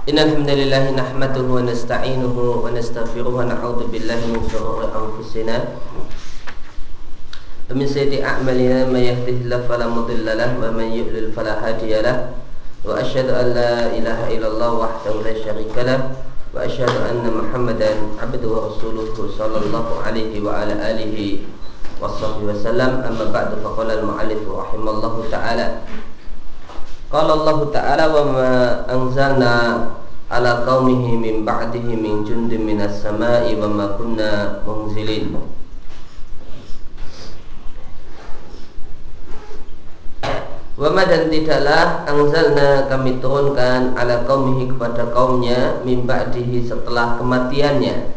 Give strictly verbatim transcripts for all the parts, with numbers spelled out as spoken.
Innal hamdalillah nahmaduhu wa nasta'inuhu wa nastaghfiruhu wa na'udzu billahi min shururi anfusina wa min sayyiati a'malina may yahdihillahu fala mudilla lahu wa may yudlil fala hadiya lahu wa asyhadu an la ilaha illallah wahdahu la syarika lahu wa asyhadu anna Muhammadan 'abduhu wa rasuluhu sallallahu alaihi wa ala alihi washabbihi wasallam. Amma ba'du, faqala al-mu'allif rahimallahu ta'ala, qala Allah ta'ala wa ma anzalna ala qaumihi min ba'dihi min jundin minas sama'i wa ma kunna munzilin. Wa ma, dan tidaklah anzalna, kami turunkan, ala qaumihi, kepada kaumnya, min ba'dihi, setelah kematiannya,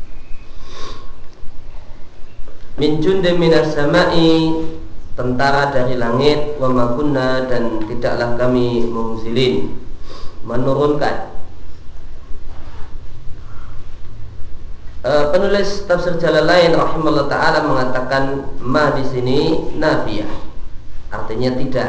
min jundin minas sama'i, tentara dari langit, wa ma kunna, dan tidaklah kami munzilin, menurunkan. E, penulis tafsir Jalalain rahimahullah taala mengatakan ma di sini nafiyah, artinya tidak.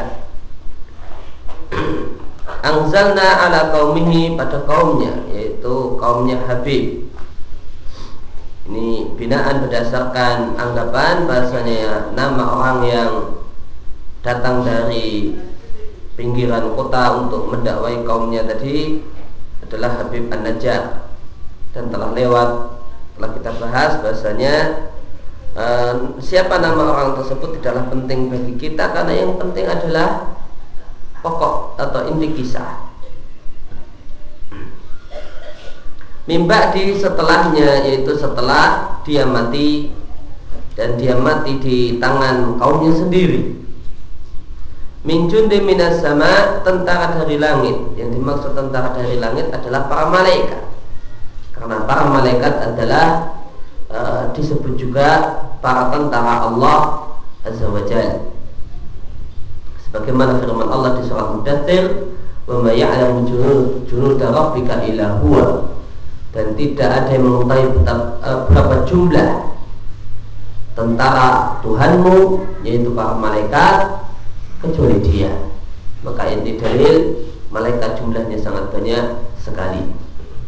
Anzalna ala qaumihi, pada kaumnya, yaitu kaumnya Habib. Ini binaan berdasarkan anggapan bahasanya nama orang yang datang dari pinggiran kota untuk mendakwai kaumnya tadi adalah Habib An-Najjar, dan telah lewat, telah kita bahas bahasanya eh, siapa nama orang tersebut tidaklah penting bagi kita, karena yang penting adalah pokok atau inti kisah. Mimba di setelahnya, yaitu setelah dia mati, dan dia mati di tangan kaumnya sendiri. Min jundin minas sama, tentara dari langit. Yang dimaksud tentara dari langit adalah para malaikat, karena para malaikat adalah e, disebut juga para tentara Allah Azza wa Jalla, sebagaimana firman Allah di surah Mudaththir, wa ma ya'lamu junuda rabbika illa huwa, dan tidak ada yang mengetahui berapa jumlah tentara Tuhanmu, yaitu para malaikat, kecuali dia. Maka inti dalil, malaikat jumlahnya sangat banyak sekali.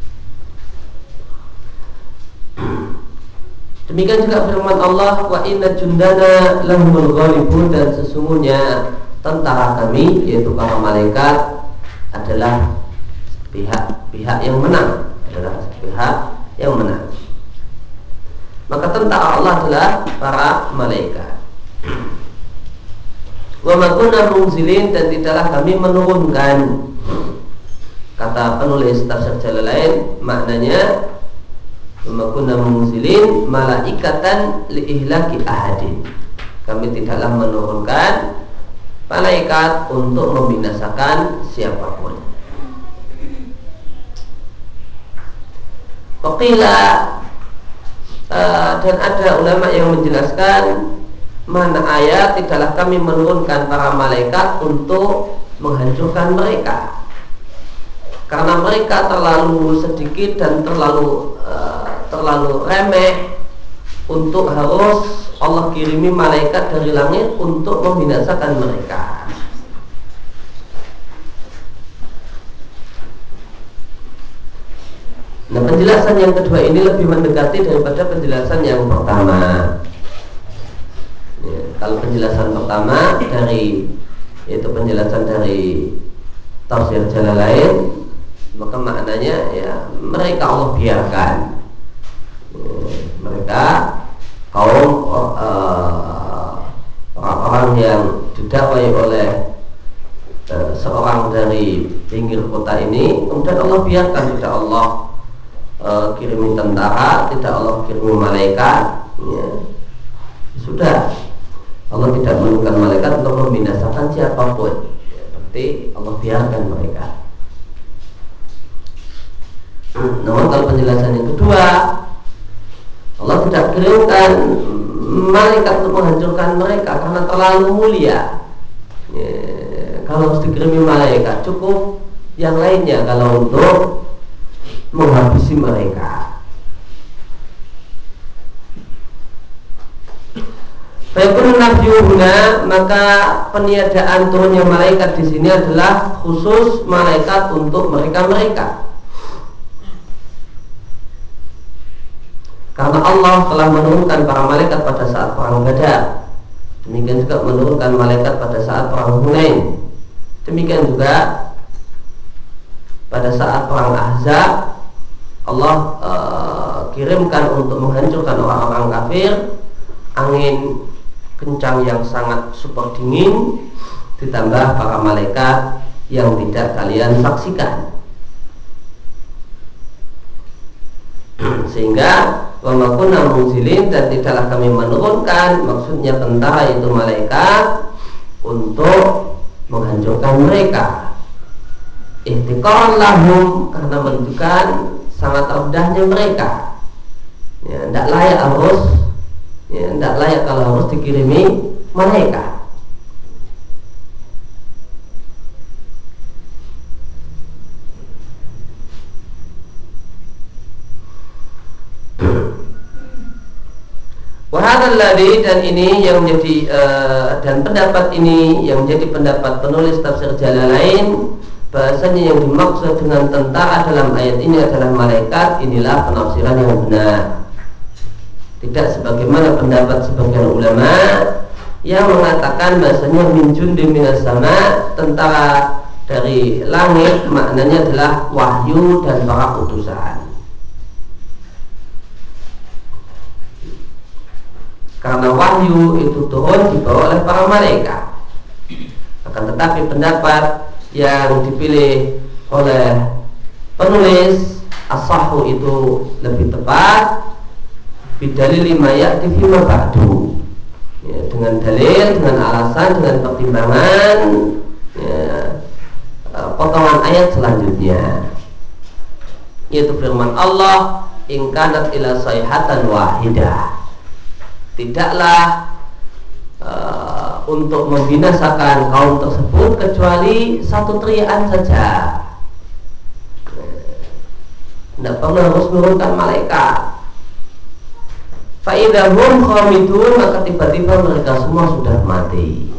Demikian juga firman Allah, wa inna jundana lahumul ghalibun, dan sesungguhnya tentara kami, yaitu para malaikat, adalah pihak-pihak yang menang, adalah pihak yang menang. Maka tentara Allah adalah para malaikat. Wa ma kunna munzilin, dan tidaklah kami menurunkan. Kata penulis tafsir Jalalain, maknanya wa ma kunna munzilin malaikatan li ihlaki ahadin, kami tidaklah menurunkan malaikat untuk membinasakan siapapun. Waqila, uh, dan ada ulama yang menjelaskan mana ayat tidaklah kami menurunkan para malaikat untuk menghancurkan mereka, karena mereka terlalu sedikit dan terlalu uh, terlalu remeh untuk harus Allah kirimi malaikat dari langit untuk membinasakan mereka. Nah, penjelasan yang kedua ini lebih mendekati daripada penjelasan yang pertama. Ya, kalau penjelasan pertama dari, yaitu penjelasan dari tafsir Jalalain, maka maknanya ya mereka Allah biarkan. Ya, mereka kaum uh, orang-orang yang didakwai oleh uh, seorang dari pinggir kota ini, kemudian Allah biarkan, tidak Allah Uh, kirimi tentara, tidak Allah kirimi malaikat, ya. Sudah, Allah tidak menurunkan malaikat untuk membinasakan siapapun, ya, berarti Allah biarkan mereka. Namun kalau penjelasan yang kedua, Allah tidak kirimkan malaikat untuk menghancurkan mereka karena terlalu mulia, ya. Kalau harus dikirimi malaikat, cukup yang lainnya kalau untuk menghabisi mereka. Fayakun nafyuhuna, maka peniadaan turunnya malaikat di sini adalah khusus malaikat untuk mereka-mereka. Karena Allah telah menurunkan para malaikat pada saat perang Badar. Demikian juga menurunkan malaikat pada saat perang Hunain. Demikian juga pada saat perang Ahzab, Allah uh, kirimkan untuk menghancurkan orang-orang kafir angin kencang yang sangat super dingin, ditambah para malaikat yang tidak kalian saksikan. Sehingga wa ma kunna munzilin, dan tidaklah kami menurunkan, maksudnya tentara itu malaikat, untuk menghancurkan mereka. Ihtiqaran lahum, karena menunjukkan sangat rendahnya mereka. Ya, tidak layak harus, ya, tidak layak kalau harus dikirimi malaikat. Wahadalladzi, dan ini yang menjadi uh, dan pendapat ini yang menjadi pendapat penulis tafsir Jalalain, bahasanya yang dimaksud dengan tentara dalam ayat ini adalah malaikat. Inilah penafsiran yang benar, tidak sebagaimana pendapat sebagian ulama yang mengatakan bahasanya min jundi minas sama, tentara dari langit, maknanya adalah wahyu dan para utusan. Karena wahyu itu turun dibawa oleh para malaikat. Akan tetapi pendapat yang dipilih oleh penulis as-sahhu itu lebih tepat, bidalil lima ya'ti fima ba'du, ya, dengan dalil, dengan alasan, dengan pertimbangan, ya, potongan ayat selanjutnya, yaitu firman Allah, in kanat ila sayhatan wahidah, tidaklah uh, untuk membinasakan kaum tersebut kecuali satu teriakan saja. Tidak perlu harus menurunkan malaikat. Fa'idahum khamidun, maka tiba-tiba mereka semua sudah mati.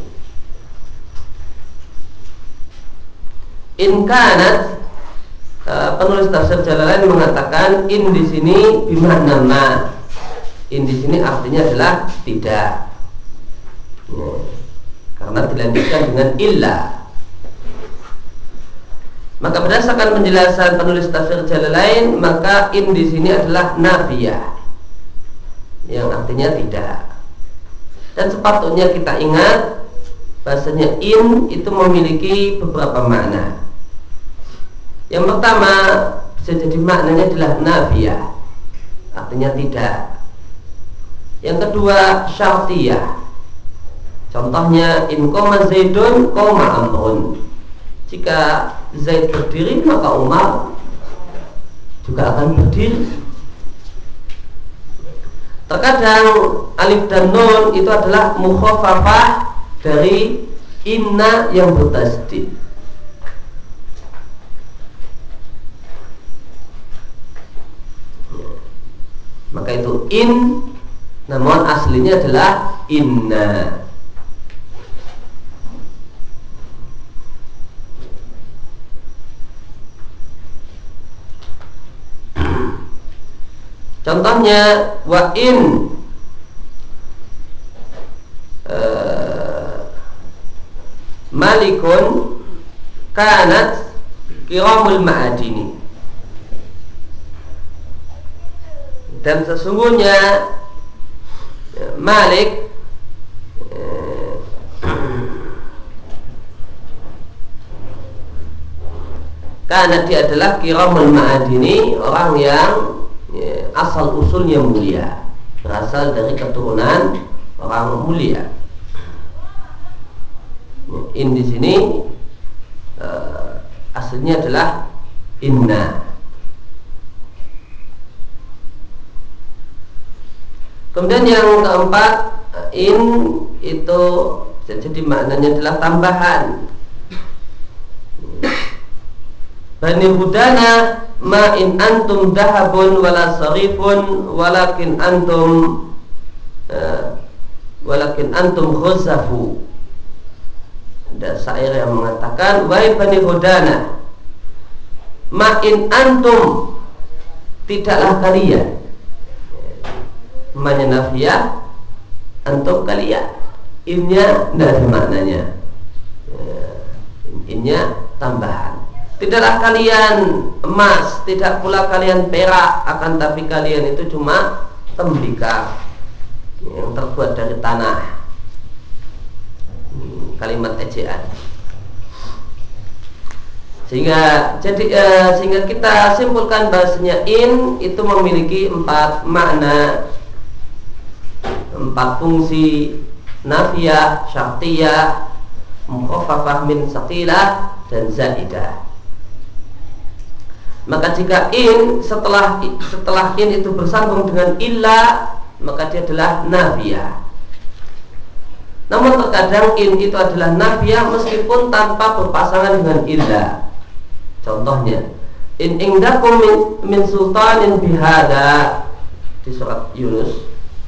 In kanat, uh, penulis tafsir Jalalain mengatakan in di sini bimakna ma. In di sini artinya adalah tidak, ya, karena dilanjutkan dengan illa. Maka berdasarkan penjelasan penulis tafsir Jalalain, maka in di sini adalah nafiyah, yang artinya tidak. Dan sepatutnya kita ingat bahasanya in itu memiliki beberapa makna. Yang pertama bisa jadi maknanya adalah nafiyah, artinya tidak. Yang kedua syartiyah, contohnya in qoma zaidun qoma amrun, jika Zaid berdiri maka Umar juga akan berdiri. Terkadang alif dan nun itu adalah mukhaffafah dari inna yang bertasydid. Maka itu in, namun aslinya adalah inna. Contohnya wa in uh, malikun kanat kiramul ma'adini, dan sesungguhnya Malik karena dia adalah kiramul ma'adini, orang yang ya, asal usulnya mulia, berasal dari keturunan orang mulia. In di sini uh, aslinya adalah inna. Kemudian yang keempat, in itu jadi maknanya adalah tambahan. Bani Hudana ma in antum dahabun wala sarifun walakin antum uh, walakin antum khuzafu. Ada syair yang mengatakan, wahai Bani Hudana, ma in antum, tidaklah kalian, Semuanya nafiyah antum kalian. Innya tidak ada maknanya. Innya tambahan. Tidaklah kalian emas, tidak pula kalian perak, akan tapi kalian itu cuma tembikar yang terbuat dari tanah. Kalimat ejaan. Sehingga jadi eh, sehingga kita simpulkan bahasanya in itu memiliki empat makna, empat fungsi: nafiyah, syartiyah, mukhaffafah min saqilah, dan zaidah. Maka jika in setelah setelah in itu bersambung dengan illa, maka dia adalah nafiyah. Namun terkadang in itu adalah nafiyah meskipun tanpa berpasangan dengan illa. Contohnya, in indakum min, min sultanin bihada di surat Yunus.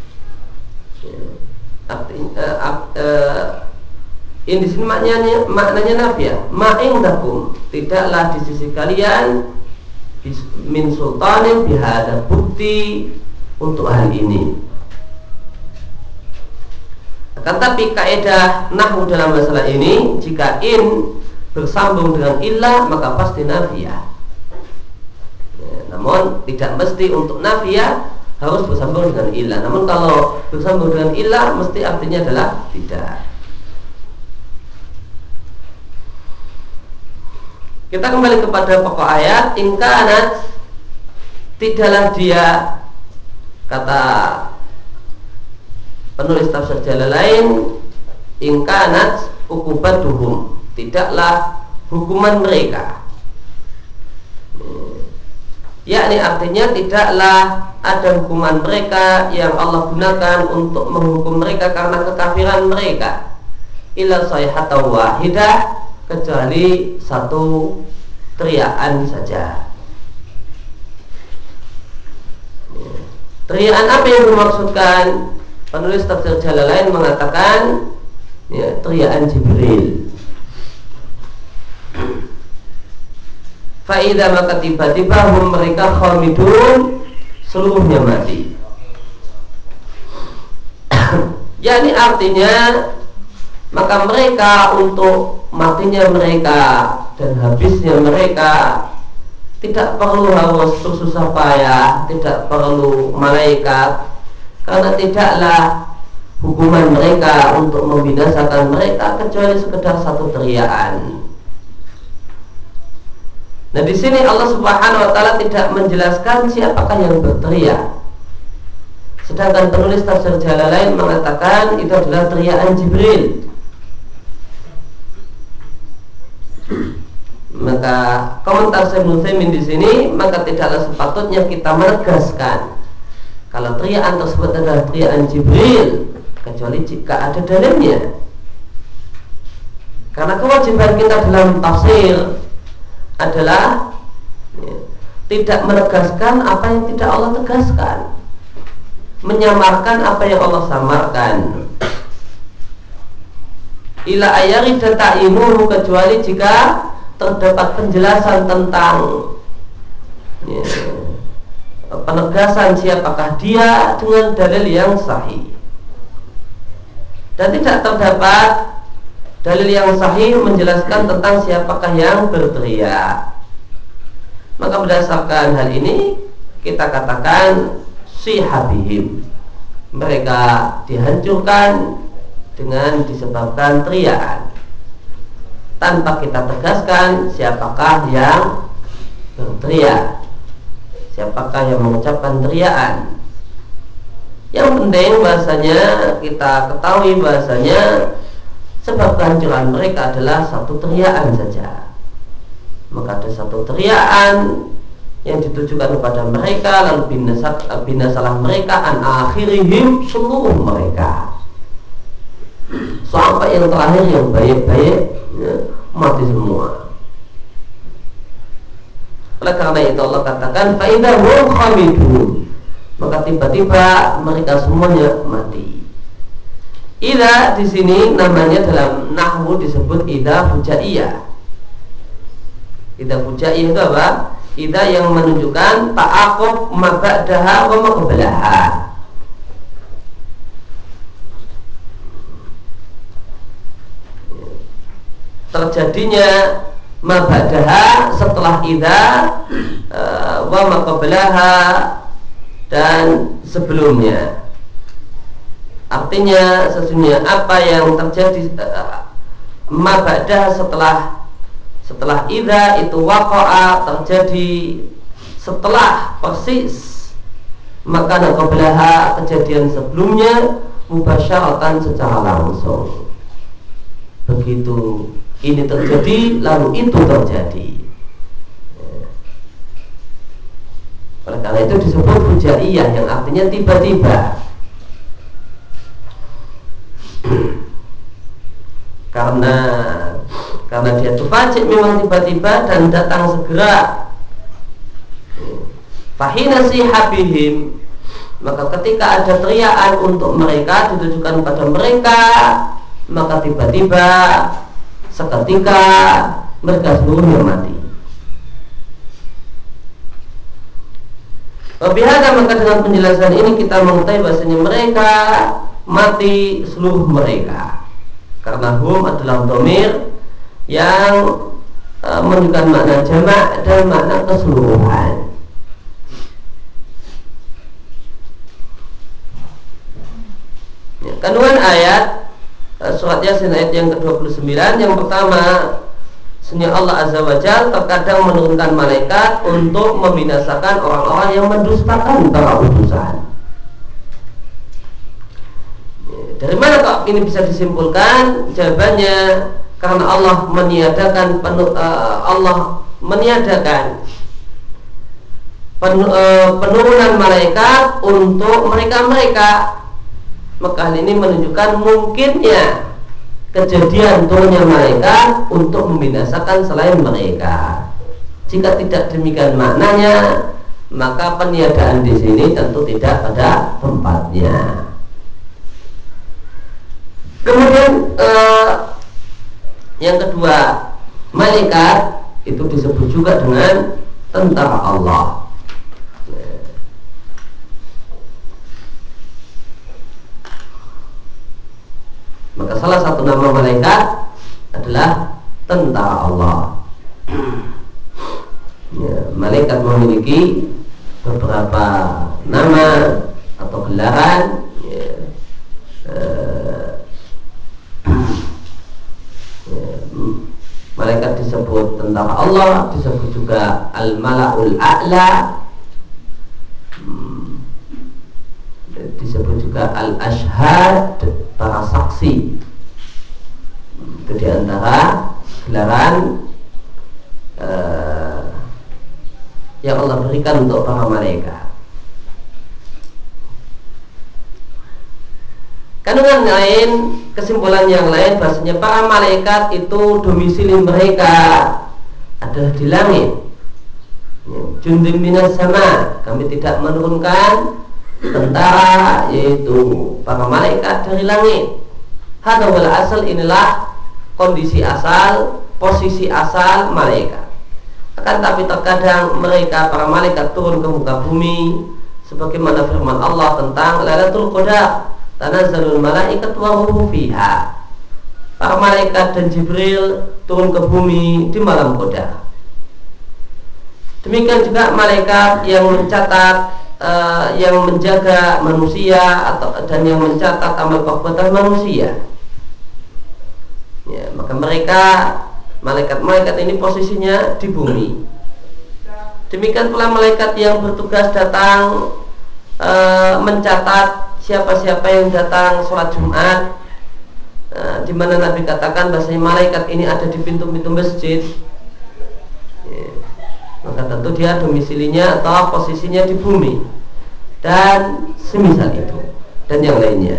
Artinya uh, uh, in di sini maknanya maknanya nafiyah. Ma indakum, tidaklah di sisi kalian min sultanin bihada, bukti untuk hal ini. Akan tapi kaidah nahwu dalam masalah ini, jika in bersambung dengan illa maka pasti nafiyah. Ya, namun tidak mesti untuk nafiyah harus bersambung dengan illa. Namun kalau bersambung dengan illa mesti artinya adalah tidak. Kita kembali kepada pokok ayat. In kanat, tidaklah dia, kata penulis tafsir Jalalain, in kanat uqubatuhum, tidaklah hukuman mereka. Yakni artinya tidaklah ada hukuman mereka yang Allah gunakan untuk menghukum mereka karena kekafiran mereka, illa sayhatan wahidah, kecuali satu teriakan saja. Teriakan apa yang dimaksudkan? Penulis tafsir Jalalain mengatakan, ya, teriakan Jibril. Faidah, maka tiba-tiba hum, mereka khamidun, seluruhnya mati. Yani artinya, maka mereka untuk matinya mereka dan habisnya mereka tidak perlu harus bersusah payah, tidak perlu malaikat, karena tidaklah hukuman mereka untuk membinasakan mereka kecuali sekedar satu teriakan. Nah, di sini Allah Subhanahu wa taala tidak menjelaskan siapakah yang berteriak. Sedangkan penulis tafsir Jalalain mengatakan itu adalah teriakan Jibril. Maka komentar Syekh Utsaimin di sini, maka tidaklah sepatutnya kita menegaskan kalau teriakan tersebut adalah teriakan Jibril kecuali jika ada dalilnya. Karena kewajiban kita dalam tafsir adalah, ya, tidak menegaskan apa yang tidak Allah tegaskan, menyamarkan apa yang Allah samarkan. Ila ayarida ta'imuhu, kecuali jika terdapat penjelasan tentang, ya, penegasan siapakah dia dengan dalil yang sahih. Dan tidak terdapat dalil yang sahih menjelaskan tentang siapakah yang berteriak. Maka berdasarkan hal ini kita katakan sihabihim, mereka dihancurkan dengan disebabkan teriakan, tanpa kita tegaskan siapakah yang berteriak, siapakah yang mengucapkan teriakan. Yang penting bahasanya kita ketahui bahasanya sebab kehancuran mereka adalah satu teriakan saja. Maka ada satu teriakan yang ditujukan kepada mereka, lalu binasalah mereka an akhirihim, seluruh mereka, sampai yang terakhir yang baik-baik, ya, mati semua. Oleh karena itu Allah katakan faidah hum khamidun, maka tiba-tiba mereka semuanya mati. Idza di sini namanya dalam nahwu disebut idza fujaiyah. Idza fujaiyah itu apa? Idza yang menunjukkan ta'aqub ma ba'daha wa ma qablaha. terjadinya ma ba'daha setelah idza uh, wa ma qablaha dan sebelumnya. Artinya sesungguhnya apa yang terjadi uh, ma ba'daha setelah setelah idza itu waqa'a terjadi setelah persis, maka qablaha kejadian sebelumnya mubasyaratan secara langsung. Begitu ini terjadi lalu itu terjadi. Oleh karena itu disebut fujaiyah yang artinya tiba-tiba. karena karena dia tufajik memang tiba-tiba dan datang segera. Fahina sihabihim, maka ketika ada teriakan untuk mereka ditujukan pada mereka, maka tiba-tiba seketika mereka seluruhnya mati. Wabihada, maka dengan penjelasan ini kita mengetahui bahasanya mereka mati seluruh mereka, karena hum adalah dhamir yang e, menunjukkan makna jamak dan makna keseluruhan. Ya, kandungan ayat surat Yasin ayat yang ke dua puluh sembilan, yang pertama, sesungguhnya Allah Azza wa Jalla terkadang menurunkan malaikat untuk membinasakan orang-orang yang mendustakan para utusan. Dari mana kok ini bisa disimpulkan? Jawabannya karena Allah meniadakan penu, uh, Allah meniadakan pen, uh, penurunan malaikat untuk mereka-mereka. Maka hal ini menunjukkan mungkinnya kejadian turunnya malaikat untuk membinasakan selain mereka. Jika tidak demikian maknanya, maka peniadaan di sini tentu tidak pada tempatnya. Kemudian eh, yang kedua, malaikat itu disebut juga dengan tentara Allah. Maka salah satu nama malaikat adalah tentara Allah. Ya, malaikat memiliki beberapa nama atau gelaran. Ya, eh, ya, malaikat disebut tentara Allah, disebut juga al-mala'ul a'la, hmm, disebut juga al-ashhad, para saksi. Itu diantara gelaran uh, yang Allah berikan untuk para malaikat. Kandungan lain, kesimpulan yang lain, bahasanya para malaikat itu domisili mereka adalah di langit. Jundun minas sama, kami tidak menurunkan tentara, yaitu para malaikat dari langit. Hadza wal asal, inilah kondisi asal, posisi asal malaikat. Akan tapi terkadang mereka para malaikat turun ke muka bumi, sebagaimana firman Allah tentang Lailatul Qadar, tanazzalul malaikat wa ruhu fiha. Para malaikat dan Jibril turun ke bumi di malam Qadar. Demikian juga malaikat yang mencatat Uh, yang menjaga manusia atau dan yang mencatat amal perbuatan manusia. Ya, maka mereka malaikat-malaikat ini posisinya di bumi. Demikian pula malaikat yang bertugas datang uh, mencatat siapa-siapa yang datang sholat Jumat, uh, di mana Nabi katakan bahasanya malaikat ini ada di pintu-pintu masjid. Ya, maka tentu dia domisilinya atau posisinya di bumi dan semisal itu dan yang lainnya.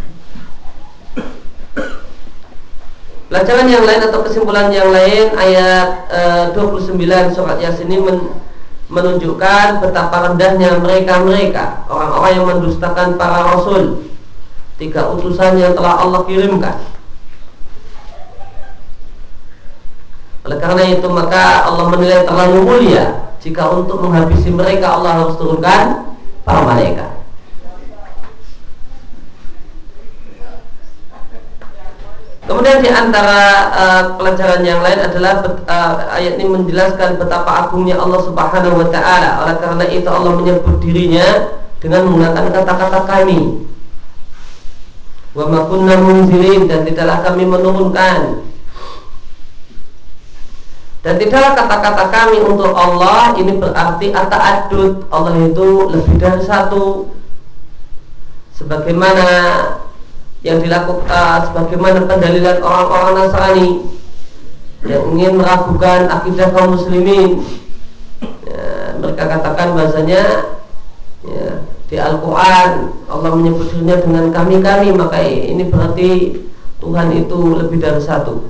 Pelajaran yang lain atau kesimpulan yang lain, ayat e, dua puluh sembilan surat Yasin ini men, menunjukkan betapa rendahnya mereka-mereka orang-orang yang mendustakan para rasul, tiga utusan yang telah Allah kirimkan. Oleh karena itu maka Allah menilai terlalu mulia jika untuk menghabisi mereka Allah harus turunkan para malaikat. Kemudian Kemudian di antara uh, pelajaran yang lain adalah bet, uh, ayat ini menjelaskan betapa agungnya Allah Subhanahu wa taala. Oleh karena itu Allah menyebut dirinya dengan menggunakan kata-kata kami. Wa ma kunna munzilin, dan tidaklah kami menurunkan. Dan tidaklah kata-kata kami untuk Allah ini berarti at-ta'addud. Allah itu lebih dari satu. Sebagaimana yang dilakukan uh, sebagaimana pendalilan orang-orang Nasrani yang ingin meragukan akidah kaum muslimin. Ya, mereka katakan bahasanya ya, di Al-Quran Allah menyebut dirinya dengan kami-kami, maka ini berarti Tuhan itu lebih dari satu.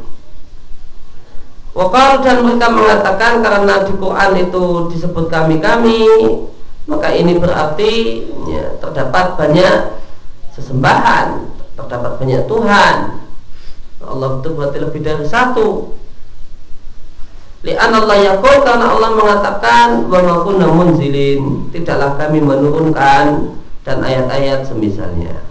Wakal, dan mereka mengatakan karena di Quran itu disebut kami-kami, maka ini berarti ya, terdapat banyak sesembahan, terdapat banyak Tuhan. Allah itu berarti lebih dari satu. Li'an Allah yaqul, karena Allah mengatakan wa ma kunna munzilin, tidaklah kami menurunkan, dan ayat-ayat semisalnya.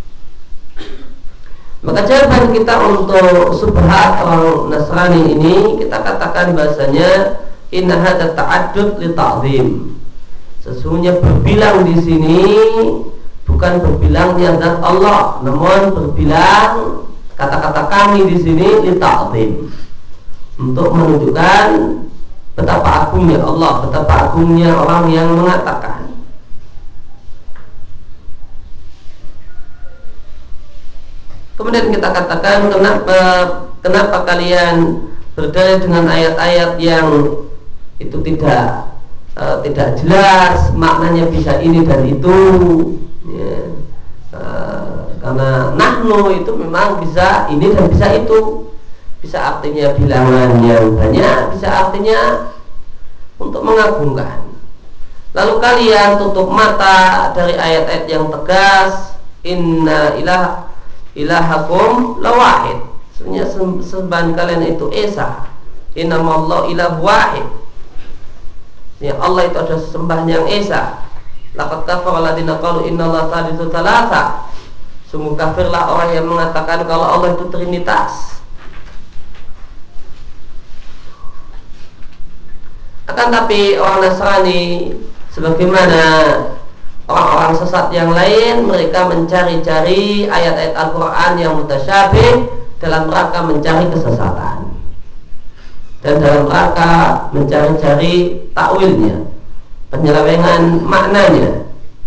Maka jawaban kita untuk subhat orang Nasrani ini, kita katakan bahasanya inna hadza ta'addud li ta'zim. Sesungguhnya berbilang di sini bukan berbilangnya zat Allah, namun berbilang kata-kata kami di sini li ta'zim, untuk menunjukkan betapa agungnya Allah, betapa agungnya orang yang mengatakan. Kemudian kita katakan kenapa kenapa kalian berdalil dengan ayat-ayat yang itu tidak uh, tidak jelas maknanya, bisa ini dan itu ya. Uh, karena nahnu itu memang bisa ini dan bisa itu, bisa artinya bilangan yang banyak, bisa artinya untuk mengagungkan. Lalu kalian tutup mata dari ayat-ayat yang tegas, inna ilah ilahakum lawahid, sebenarnya sembahan kalian itu esa, innamallahu ilahu wahid, ya Allah itu adalah sembahan yang esa. Laqad kafara alladziina qalu innallaha thalithu tsalatsa, sungguh kafirlah orang yang mengatakan kalau Allah itu trinitas. Akan tapi orang Nasrani sebagaimana orang-orang sesat yang lain, mereka mencari-cari ayat-ayat Al-Quran yang mutasyabih dalam rangka mencari kesesatan dan dalam rangka mencari-cari takwilnya, penyelewengan maknanya.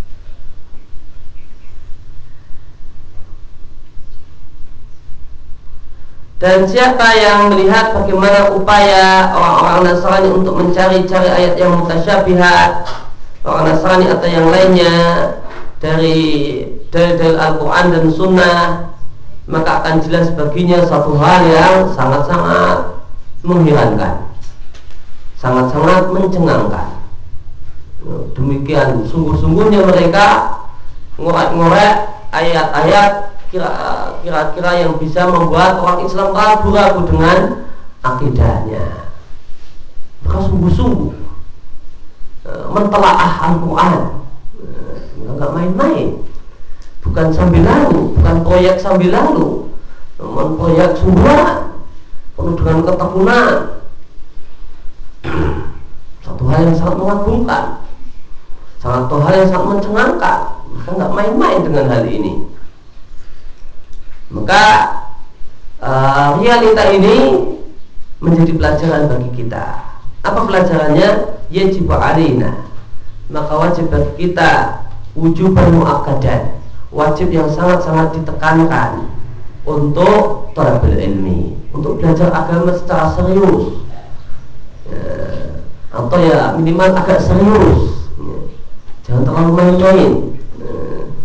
Dan siapa yang melihat bagaimana upaya orang-orang Nasrani untuk mencari-cari ayat yang mutasyabihat, orang Nasrani atau yang lainnya dari dalil-dalil Al-Quran dan Sunnah, maka akan jelas baginya satu hal yang sangat-sangat mengherankan, sangat-sangat mencengangkan. Demikian sungguh-sungguhnya mereka ngorek-ngorek ayat-ayat kira-kira yang bisa membuat orang Islam ragu-ragu dengan akidahnya. Mereka sungguh-sungguh mentelaah Al-Quran, nggak main-main, bukan sambil lalu, bukan proyek sambil lalu, namun proyek sungguhan, penuh dengan ketekunan. Satu hal yang sangat mengagumkan, satu hal yang sangat mencengangkan. Mereka nggak main-main dengan hal ini. Maka uh, realita ini menjadi pelajaran bagi kita. Apa pelajarannya? Yajib alaina, maka wajib bagi kita wujuban muakkadan, wajib yang sangat-sangat ditekankan untuk talabul ilmi, untuk belajar agama secara serius ya, atau ya minimal agak serius ya. Jangan terlalu main-main ya.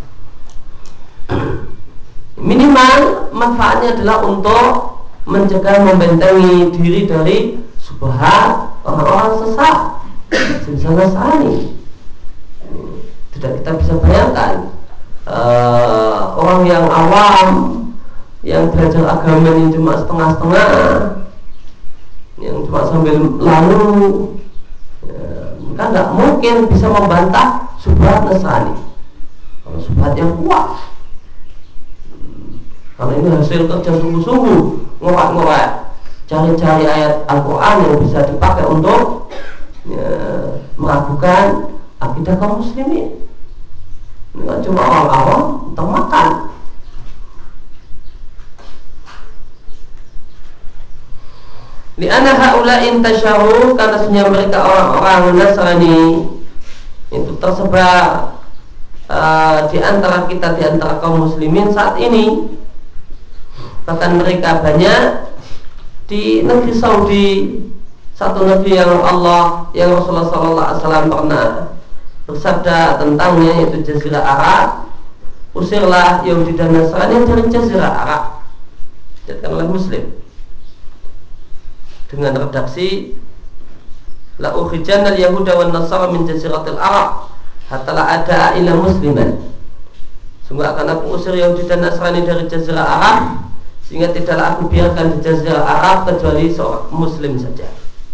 Minimal manfaatnya adalah untuk mencegah, membentengi diri dari subhat orang-orang sesat jenis Nasrani. Tidak kita bisa bayangkan uh, orang yang awam yang belajar agama ini cuma setengah-setengah, yang cuma sambil lalu ya, maka nggak mungkin bisa membantah subhat Nasrani. Kalau subhat yang kuat, karena ini hasil kerja sungguh-sungguh, ngorek-ngorek, cari-cari ayat Al-Quran yang bisa dipakai untuk ya, meragukan akidah kaum muslimin. Ini kan cuma orang awam tentang makan. Li'anna haula'in tasyahu, karena sebenarnya mereka orang-orang Nasrani itu tersebar uh, di antara kita, di antara kaum muslimin saat ini. Bahkan mereka banyak di negeri Saudi, satu negeri yang Allah, yang Rasulullah Sallallahu Alaihi Wasallam pernah bersabda tentangnya, yaitu Jazirah Arab. Usirlah Yahudi dan Nasrani dari Jazirah Arab, dijadikan oleh Muslim dengan redaksi la ukhrijanna al-yahuda wan nasara min jaziratil arab hatta la ada ila musliman. Sungguh akan aku usir Yahudi dan Nasrani dari Jazirah Arab, sehingga tidaklah aku biarkan di Jazirah Arab kecuali seorang muslim saja.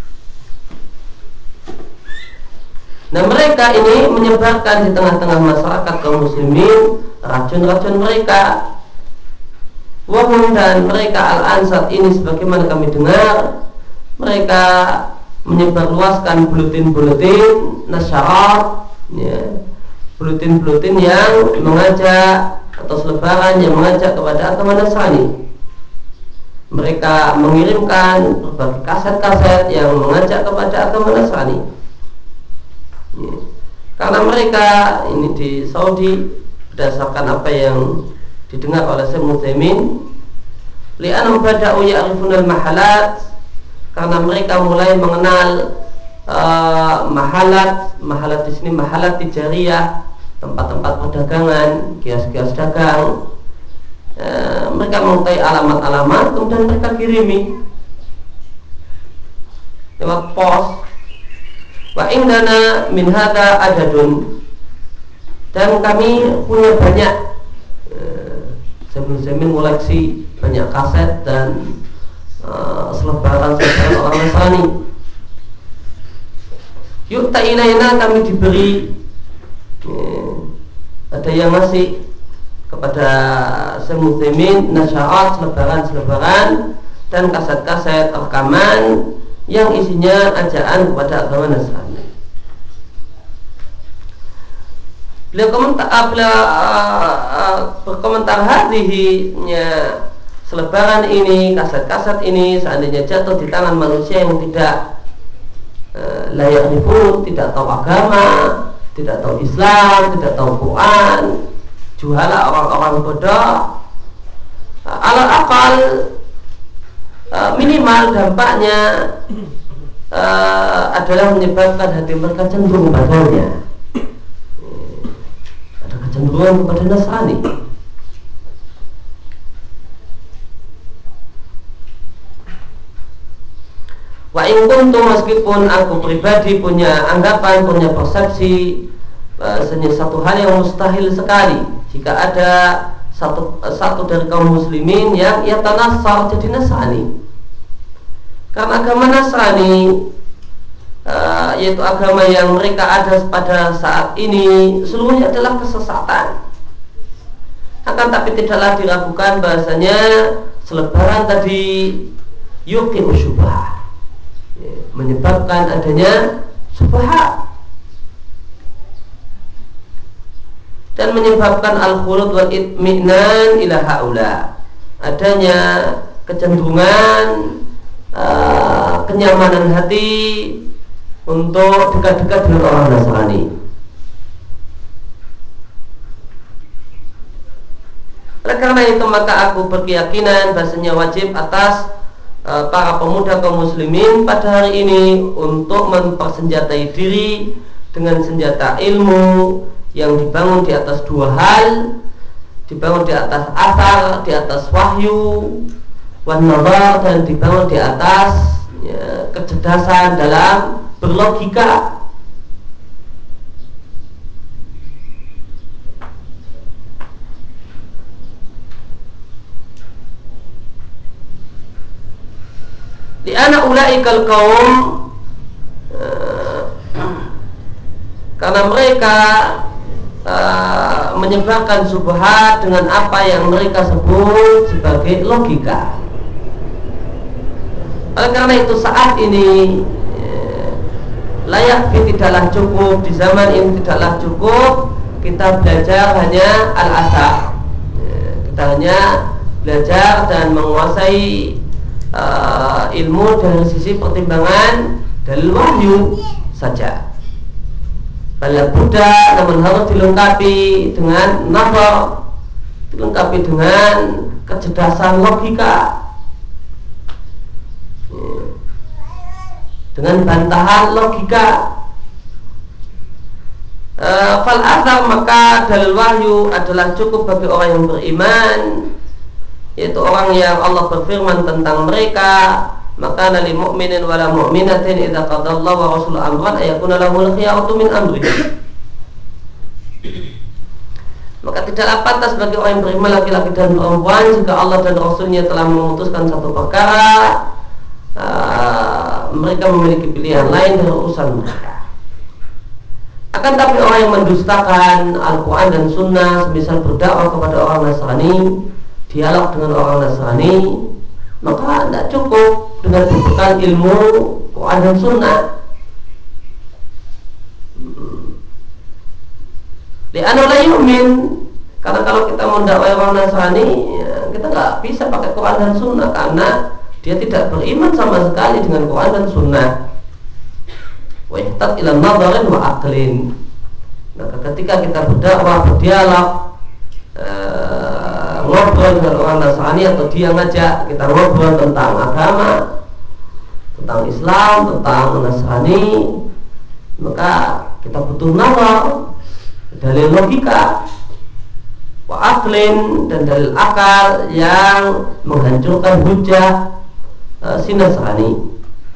Nah, mereka ini menyebarkan di tengah-tengah masyarakat kaum muslimin racun-racun mereka. Wahum, dan mereka al-an saat ini sebagaimana kami dengar, mereka menyebarluaskan buletin-buletin nasyarat, ya, buletin-buletin yang mengajak atau selebaran yang mengajak kepada agama Nasrani. Mereka mengirimkan berbagai kaset-kaset yang mengajak kepada agama Nasrani, ya. Karena mereka ini di Saudi, berdasarkan apa yang didengar oleh Syekh Muthaimin, li'anhum bada'u ya'rifunal mahalat, karena mereka mulai mengenal uh, mahalat, mahalat di sini mahalat tijariyah, tempat-tempat perdagangan, kios-kios dagang. Uh, mereka mengetahui alamat-alamat, kemudian mereka kirimi lewat pos. Wa indana min hadza adadun, dan kami punya banyak, uh, sebelum-sebelum koleksi banyak kaset dan Uh, selebaran-selebaran orang Nasrani. Yuk ta'inaina, kami diberi, uh, ada yang ngasih kepada Syekh Muthaimin nasyarat, selebaran-selebaran dan kaset-kaset rekaman yang isinya ajaan kepada agama Nasrani. Beliau komentar, beliau uh, uh, berkomentar, hadhihinya selebaran ini, kaset-kaset ini seandainya jatuh di tangan manusia yang tidak uh, layak rifun, tidak tahu agama, tidak tahu Islam, tidak tahu Quran, juhala, orang-orang bodoh, uh, ala akal uh, minimal dampaknya uh, adalah menyebabkan hati mereka cenderung padanya, uh, ada kecenderungan kepada Nasrani. Wa in kuntu, meskipun aku pribadi punya anggapan, punya persepsi bahasanya satu hal yang mustahil sekali jika ada satu satu dari kaum muslimin yang ia tanassar jadi Nasrani. Karena agama Nasrani uh, yaitu agama yang mereka ada pada saat ini seluruhnya adalah kesesatan. Akan tapi tidaklah diragukan bahasanya selebaran tadi yuqi'u syubhah, menyebabkan adanya syubhat dan menyebabkan al-khulud wal itmi'nan ila haula, adanya kecenderungan uh, kenyamanan hati untuk dekat-dekat dengan orang Nasrani. Oleh karena itu maka aku berkeyakinan bahasanya wajib atas para pemuda kaum muslimin pada hari ini untuk mempersenjatai diri dengan senjata ilmu yang dibangun di atas dua hal, dibangun di atas asar, di atas wahyu, wan nazar, dan dibangun di atas ya, kecerdasan dalam berlogika. Di anak ulaikal kaum, uh, karena mereka uh, menyebarkan syubhat dengan apa yang mereka sebut sebagai logika. Oleh karena itu saat ini ya, layak tidaklah cukup, di zaman ini tidaklah cukup kita belajar hanya al-asar. Ya, kita hanya belajar dan menguasai uh, ilmu dari sisi pertimbangan dalil wahyu saja. Bala Buddha namun harus dilengkapi dengan nazar, dilengkapi dengan kecerdasan logika, dengan bantahan logika. E, fal asar, maka dalil wahyu adalah cukup bagi orang yang beriman, yaitu orang yang Allah berfirman tentang mereka, maka nali mu'minin wala mu'minatin idza qadallahu wa rasuluhu amran ayakuna lahul khiyaratu min amrihi. Maka tidaklah pantas bagi orang yang beriman laki-laki dan perempuan jika Allah dan Rasulnya telah memutuskan satu perkara, uh, mereka memiliki pilihan lain dari urusan mereka. Akan tapi orang yang mendustakan Al-Quran dan Sunnah, semisal berdakwah kepada orang Nasrani, dialog dengan orang Nasrani, maka tidak cukup dengan berbekal ilmu Quran dan Sunnah. Li'anna la yu'min, karena kalau kita mendakwai orang Nasrani, ya, kita nggak bisa pakai Quran dan Sunnah karena dia tidak beriman sama sekali dengan Quran dan Sunnah. Wa ihtat ila nadharin wa aqlin. Maka ketika kita berdakwah, berdialog, uh, ngobrol dengan orang Nasrani atau dia ngajak kita ngobrol tentang agama, tentang Islam, tentang Nasrani, maka kita butuh nazar, dalil logika, wa aqlin, dan dalil akal yang menghancurkan hujah uh, si Nasrani.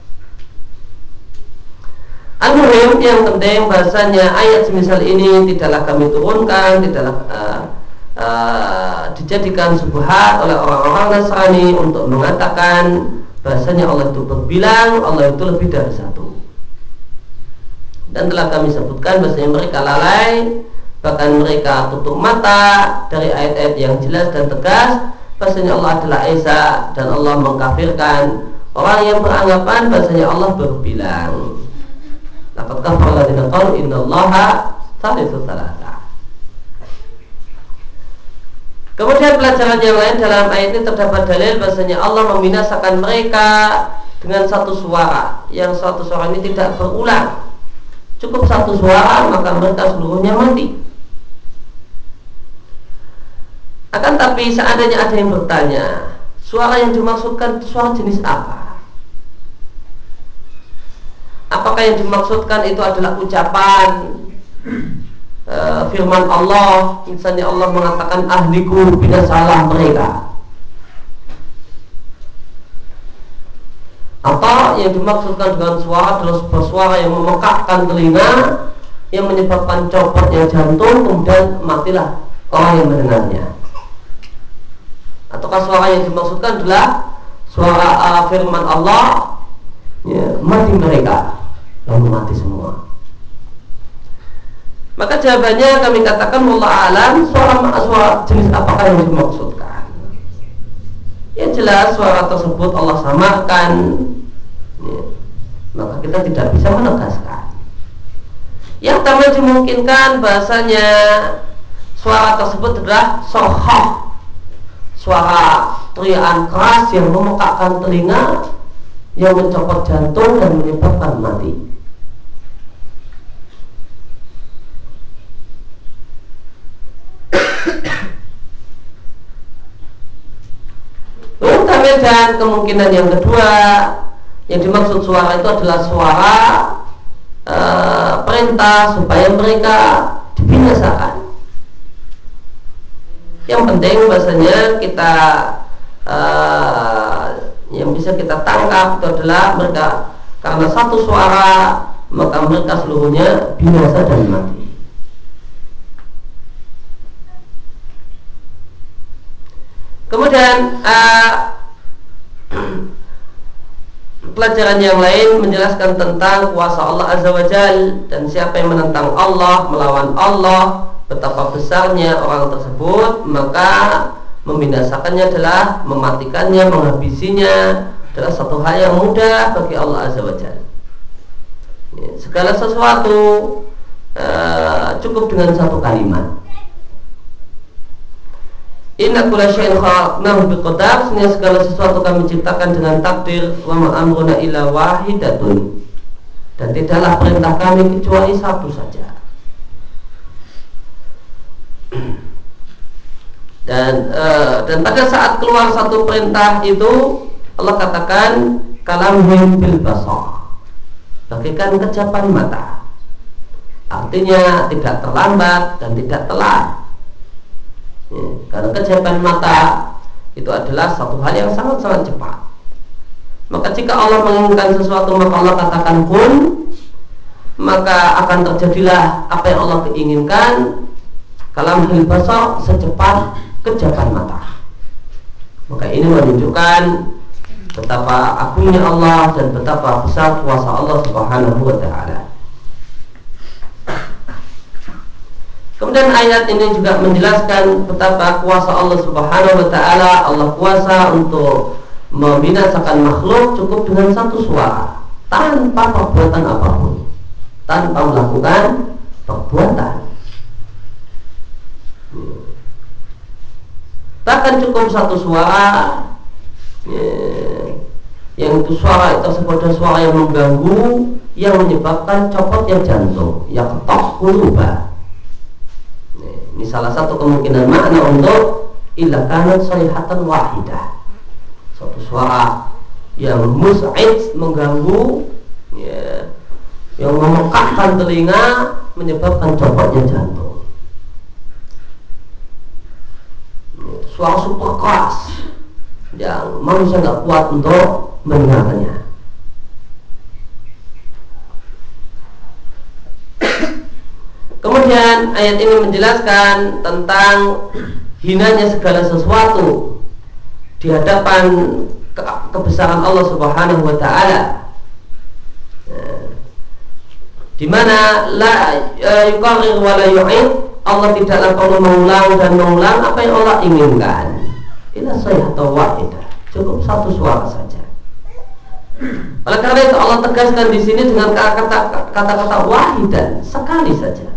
Al-Muhim, yang penting bahasanya ayat semisal ini tidaklah kami turunkan, tidaklah uh, uh, dijadikan syubhat oleh orang-orang Nasrani untuk mengatakan bahasanya Allah itu berbilang, Allah itu lebih dari satu. Dan telah kami sebutkan bahasanya mereka lalai, bahkan mereka tutup mata dari ayat-ayat yang jelas dan tegas bahasanya Allah adalah Esa, dan Allah mengkafirkan orang yang beranggapan bahasanya Allah berbilang. Laqad kafara alladziina qalu innallaha tsalitsu tsalatsa. Kemudian pelajaran yang lain dalam ayat ini terdapat dalil bahasanya Allah membinasakan mereka dengan satu suara, yang satu suara ini tidak berulang. Cukup satu suara maka mereka seluruhnya mati. Akan tapi seandainya ada yang bertanya, suara yang dimaksudkan suara jenis apa? Apakah yang dimaksudkan itu adalah ucapan e, firman Allah, misalnya Allah mengatakan ahliku, binasalah mereka, atau yang dimaksudkan dengan suara adalah sebuah suara yang memekakkan telinga, yang menyebabkan copotnya jantung, kemudian matilah orang yang mendengarnya? Ataukah suara yang dimaksudkan adalah suara uh, firman Allah, ya, mati mereka, lalu mati semua? Maka jawabannya kami katakan wallahu alam, suara, suara jenis apakah yang dimaksudkan? Yang jelas suara tersebut Allah samarkan, ya, maka kita tidak bisa menegaskan. Yang pertama dimungkinkan bahasanya suara tersebut adalah sohah, suara teriakan keras yang memekakkan telinga, yang mencopot jantung dan menyebabkan mati. Dan kemungkinan yang kedua, yang dimaksud suara itu adalah suara e, perintah supaya mereka dibinasakan. Yang penting bahasanya kita e, yang bisa kita tangkap itu adalah mereka karena satu suara maka mereka seluruhnya binasa dan mati. Kemudian uh, pelajaran yang lain menjelaskan tentang kuasa Allah Azza wa Jal, dan siapa yang menentang Allah, melawan Allah, betapa besarnya orang tersebut, maka membinasakannya adalah mematikannya, menghabisinya adalah satu hal yang mudah bagi Allah Azza wa Jalla. Ya, segala sesuatu uh, cukup dengan satu kalimat. Inna kulla syai'in khalaqnahu biqadar. Sehingga segala sesuatu kami ciptakan dengan takdir. Wa ma amruna illa wahidatun. Dan tidaklah perintah kami kecuali satu saja. Dan uh, dan pada saat keluar satu perintah itu, Allah katakan kalamhum bil basar, bagaikan kejapan mata. Artinya tidak terlambat dan tidak telat. Ya, karena kejapan mata itu adalah satu hal yang sangat-sangat cepat. Maka jika Allah menginginkan sesuatu, maka Allah katakan kun, maka akan terjadilah apa yang Allah inginkan. Kalamhum basar, secepat kejapan mata. Maka ini menunjukkan betapa agungnya Allah dan betapa besar kuasa Allah Subhanahu wa ta'ala. Kemudian ayat ini juga menjelaskan betapa kuasa Allah Subhanahu wa ta'ala. Allah kuasa untuk membinasakan makhluk cukup dengan satu suara, tanpa perbuatan apapun, tanpa melakukan perbuatan. Bahkan cukup satu suara, ya, yang itu suara itu sebuah suara yang mengganggu, yang menyebabkan copotnya jantung, yang ketok quluba. Ini salah satu kemungkinan makna untuk illa kanat sayhatan wahidah, suatu suara yang mus'id, mengganggu, ya, yang memekakkan telinga, menyebabkan copotnya jantung. Suara super keras yang manusia nggak kuat untuk mendengarnya. Kemudian ayat ini menjelaskan tentang hinanya segala sesuatu di hadapan ke kebesaran Allah Subhanahu wa ta'ala, di mana la yuqarrir wa la yu'id. Allah tidaklah perlu mengulang dan mengulang apa yang Allah inginkan. Illa sayhatan wahidah, cukup satu suara saja. Oleh karena itu Allah tegaskan di sini dengan kata-kata wahidan, sekali saja,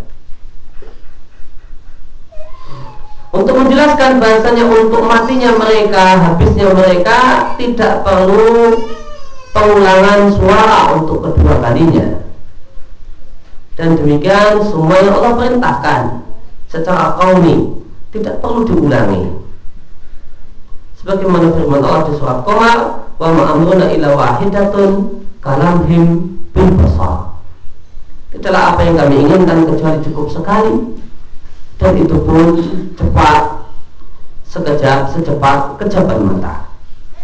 untuk menjelaskan bahasanya untuk matinya mereka, habisnya mereka, tidak perlu pengulangan suara untuk kedua kalinya. Dan demikian semua yang Allah perintahkan secara qaumi tidak perlu diulangi. Sebagaimana firman Allah di surat Qamar, wa ma amruna illa wahidatun kalamhim bil basar. Tidaklah apa yang kami inginkan kecuali cukup sekali, dan itu pun cepat, sekejap, secepat kejapan mata.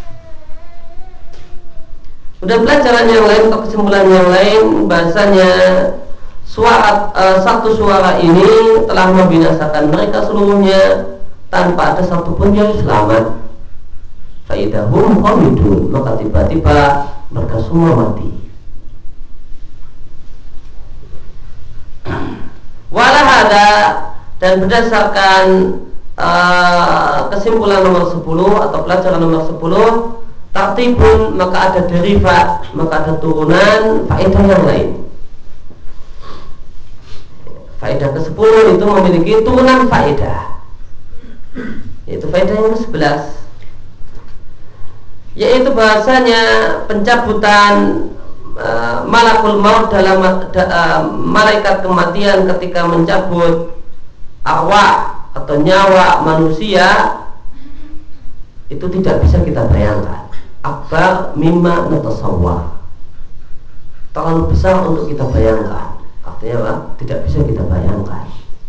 Kemudian pelajaran yang lain atau kesimpulan yang lain, bahasanya suara uh, satu suara ini telah membinasakan mereka seluruhnya tanpa ada satupun yang selamat. Faidahum qamidun, maka tiba-tiba mereka semua mati. Walahada, dan berdasarkan uh, kesimpulan nomor sepuluh atau pelajaran nomor sepuluh, tartibun, maka ada derivat, maka ada turunan faedah yang lain. Faedah ke sepuluh itu memiliki turunan faedah, yaitu faedah yang ke sebelas, yaitu bahasanya pencabutan uh, malakul maut dalam da, uh, malaikat kematian ketika mencabut arwah atau nyawa manusia itu tidak bisa kita bayangkan. Akbar mimma natasawwar, terlalu besar untuk kita bayangkan. Artinya apa? Tidak bisa kita bayangkan.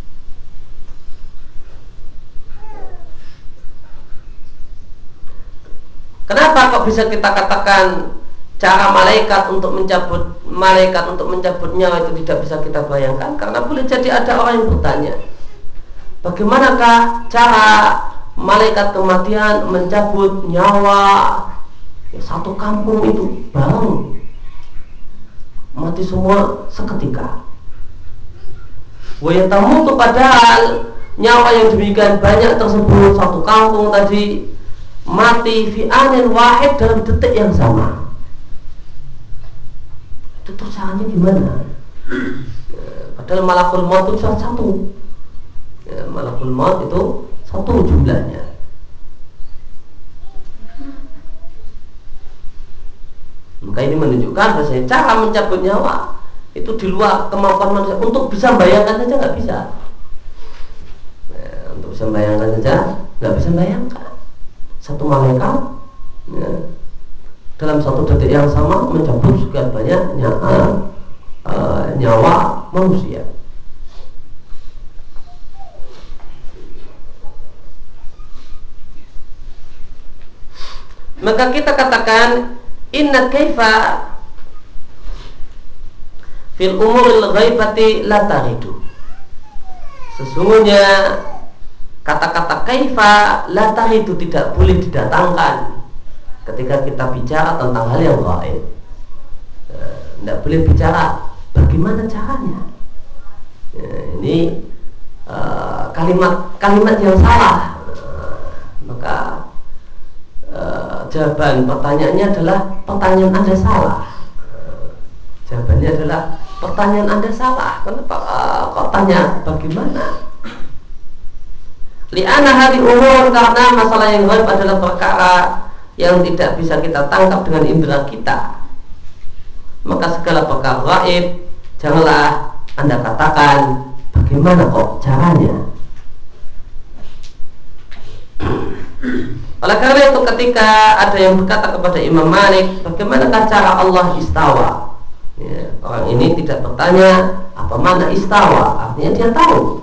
Kenapa kok bisa kita katakan cara malaikat untuk mencabut malaikat untuk mencabut nyawa itu tidak bisa kita bayangkan? Karena boleh jadi ada orang yang bertanya, bagaimanakah cara malaikat kematian mencabut nyawa ya, satu kampung itu bareng mati semua seketika. Wa yatamutu, padahal nyawa yang demikian banyak tersebut, satu kampung tadi mati fi anin wahid, dalam detik yang sama. Itu terus caranya gimana? Ya, padahal malakul maut itu satu. Ya, malakul maut itu satu jumlahnya. Maka ini menunjukkan bahwa cara mencabut nyawa itu di luar kemampuan manusia. Untuk bisa membayangkan saja nggak bisa. Nah, untuk bisa membayangkan saja nggak bisa membayangkan. Satu malaikat ya, dalam satu detik yang sama mencabut sekian banyak nyawa, uh, nyawa manusia. Maka kita katakan inna kaifa fil umuril ghaibati la taridu. Sesungguhnya kata-kata kaifa la taridu tidak boleh didatangkan ketika kita bicara tentang hal yang gaib. Tidak boleh bicara bagaimana caranya. Ya, ini uh, kalimat kalimat yang salah. Uh, maka uh, jawaban pertanyaannya adalah pertanyaan Anda salah. Uh, jawabannya adalah pertanyaan Anda salah. Kenapa uh, kok tanya bagaimana? Li'anna hari umur, karena masalah yang gaib adalah perkara yang tidak bisa kita tangkap dengan indera kita. Maka segala perkara gaib janganlah Anda katakan bagaimana kok caranya. Oleh karena itu ketika ada yang berkata kepada Imam Malik, bagaimanakah cara Allah istawa? Ya, orang ini tidak bertanya apa mana istawa, artinya dia tahu.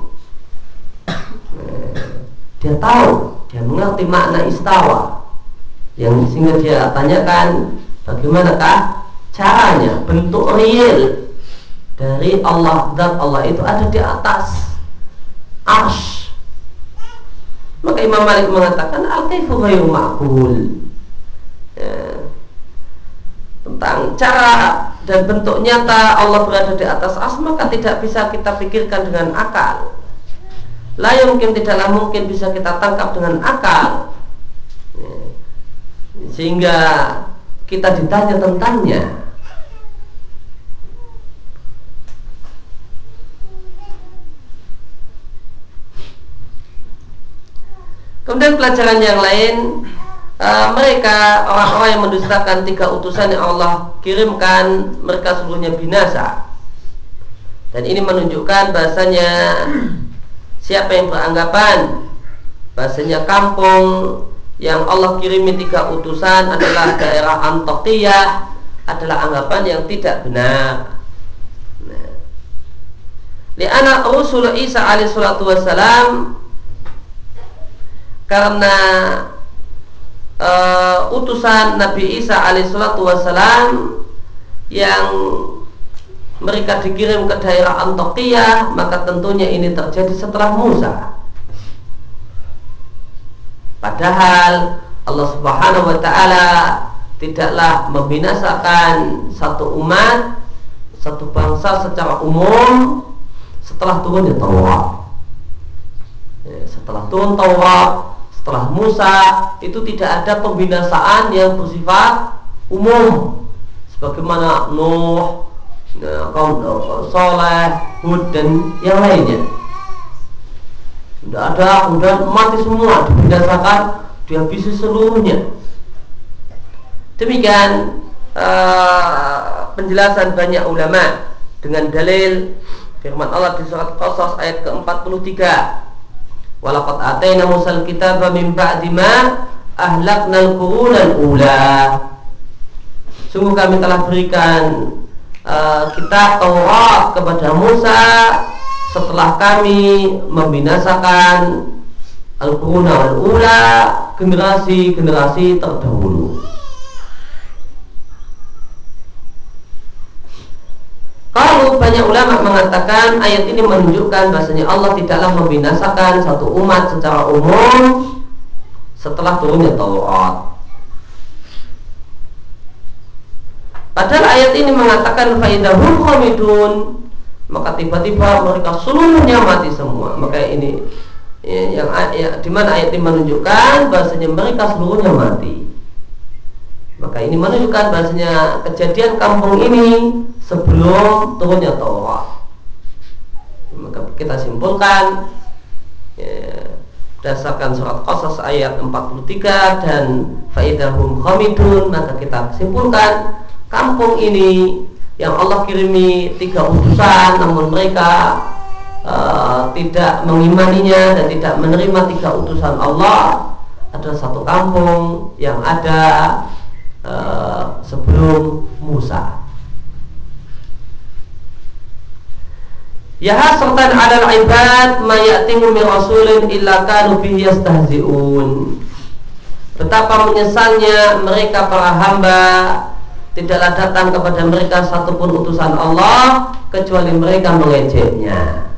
Dia tahu, dia mengerti makna istawa, yang sehingga dia tanyakan bagaimanakah caranya, bentuk real dari Allah, zat Allah itu ada di atas arsy. Maka Imam Malik mengatakan al-kaifu ghairu ma'qul, ya, tentang cara dan bentuk nyata Allah berada di atas arsy, maka tidak bisa kita pikirkan dengan akal. La mungkin, tidaklah mungkin bisa kita tangkap dengan akal, ya, sehingga kita ditanya tentangnya. Kemudian pelajaran yang lain, uh, mereka orang-orang yang mendustakan tiga utusan yang Allah kirimkan, mereka seluruhnya binasa. Dan ini menunjukkan bahasanya siapa yang beranggapan bahasanya kampung yang Allah kirimi tiga utusan adalah daerah Antokiyah adalah anggapan yang tidak benar. Nah, li'anna Rasul Isa alaihi salatu wassalam, karena uh, utusan Nabi Isa alaihi salatu wassalam yang mereka dikirim ke daerah Antokiyah, maka tentunya ini terjadi setelah Musa. Padahal Allah Subhanahu wa ta'ala tidaklah membinasakan satu umat, satu bangsa secara umum setelah turunnya Taurat. Ya, setelah turun Taurat, setelah Musa, itu tidak ada pembinasaan yang bersifat umum sebagaimana Nuh, nah, kaum Saleh, Hud dan yang lainnya. Tidak ada, kemudian mati semua, dibinasakan, dihabisi seluruhnya. Demikian uh, penjelasan banyak ulama dengan dalil firman Allah di surat Qasas ayat ke empat puluh tiga. Walaqad atayna Musal kitaba min ba'di ma ahlaknal qurunal ula. Sungguh kami telah berikan Uh, kitab Taurat kepada Musa setelah kami membinasakan al-quruna al-ula, generasi-generasi terdahulu. Kalau banyak ulama mengatakan ayat ini menunjukkan bahasanya Allah tidaklah membinasakan satu umat secara umum setelah turunnya Taurat. Padahal ayat ini mengatakan faidahum khamidun, maka tiba-tiba mereka seluruhnya mati semua. Maka ini ya, yang ya, di mana ayat ini menunjukkan bahasanya mereka seluruhnya mati. Maka ini menunjukkan bahasanya kejadian kampung ini sebelum turunnya Taurat. Maka kita simpulkan ya, berdasarkan surat Qasas ayat empat puluh tiga dan faidahum khamidun, maka kita simpulkan kampung ini yang Allah kirimi tiga utusan, namun mereka uh, tidak mengimaninya dan tidak menerima tiga utusan Allah, adalah satu kampung yang ada uh, sebelum Musa. Ya hasratan 'alal 'ibad ma ya'timu min rasulin illa kanu bihi yastahzi'un. Betapa menyesalnya mereka para hamba, tidaklah datang kepada mereka satupun utusan Allah kecuali mereka mengejeknya.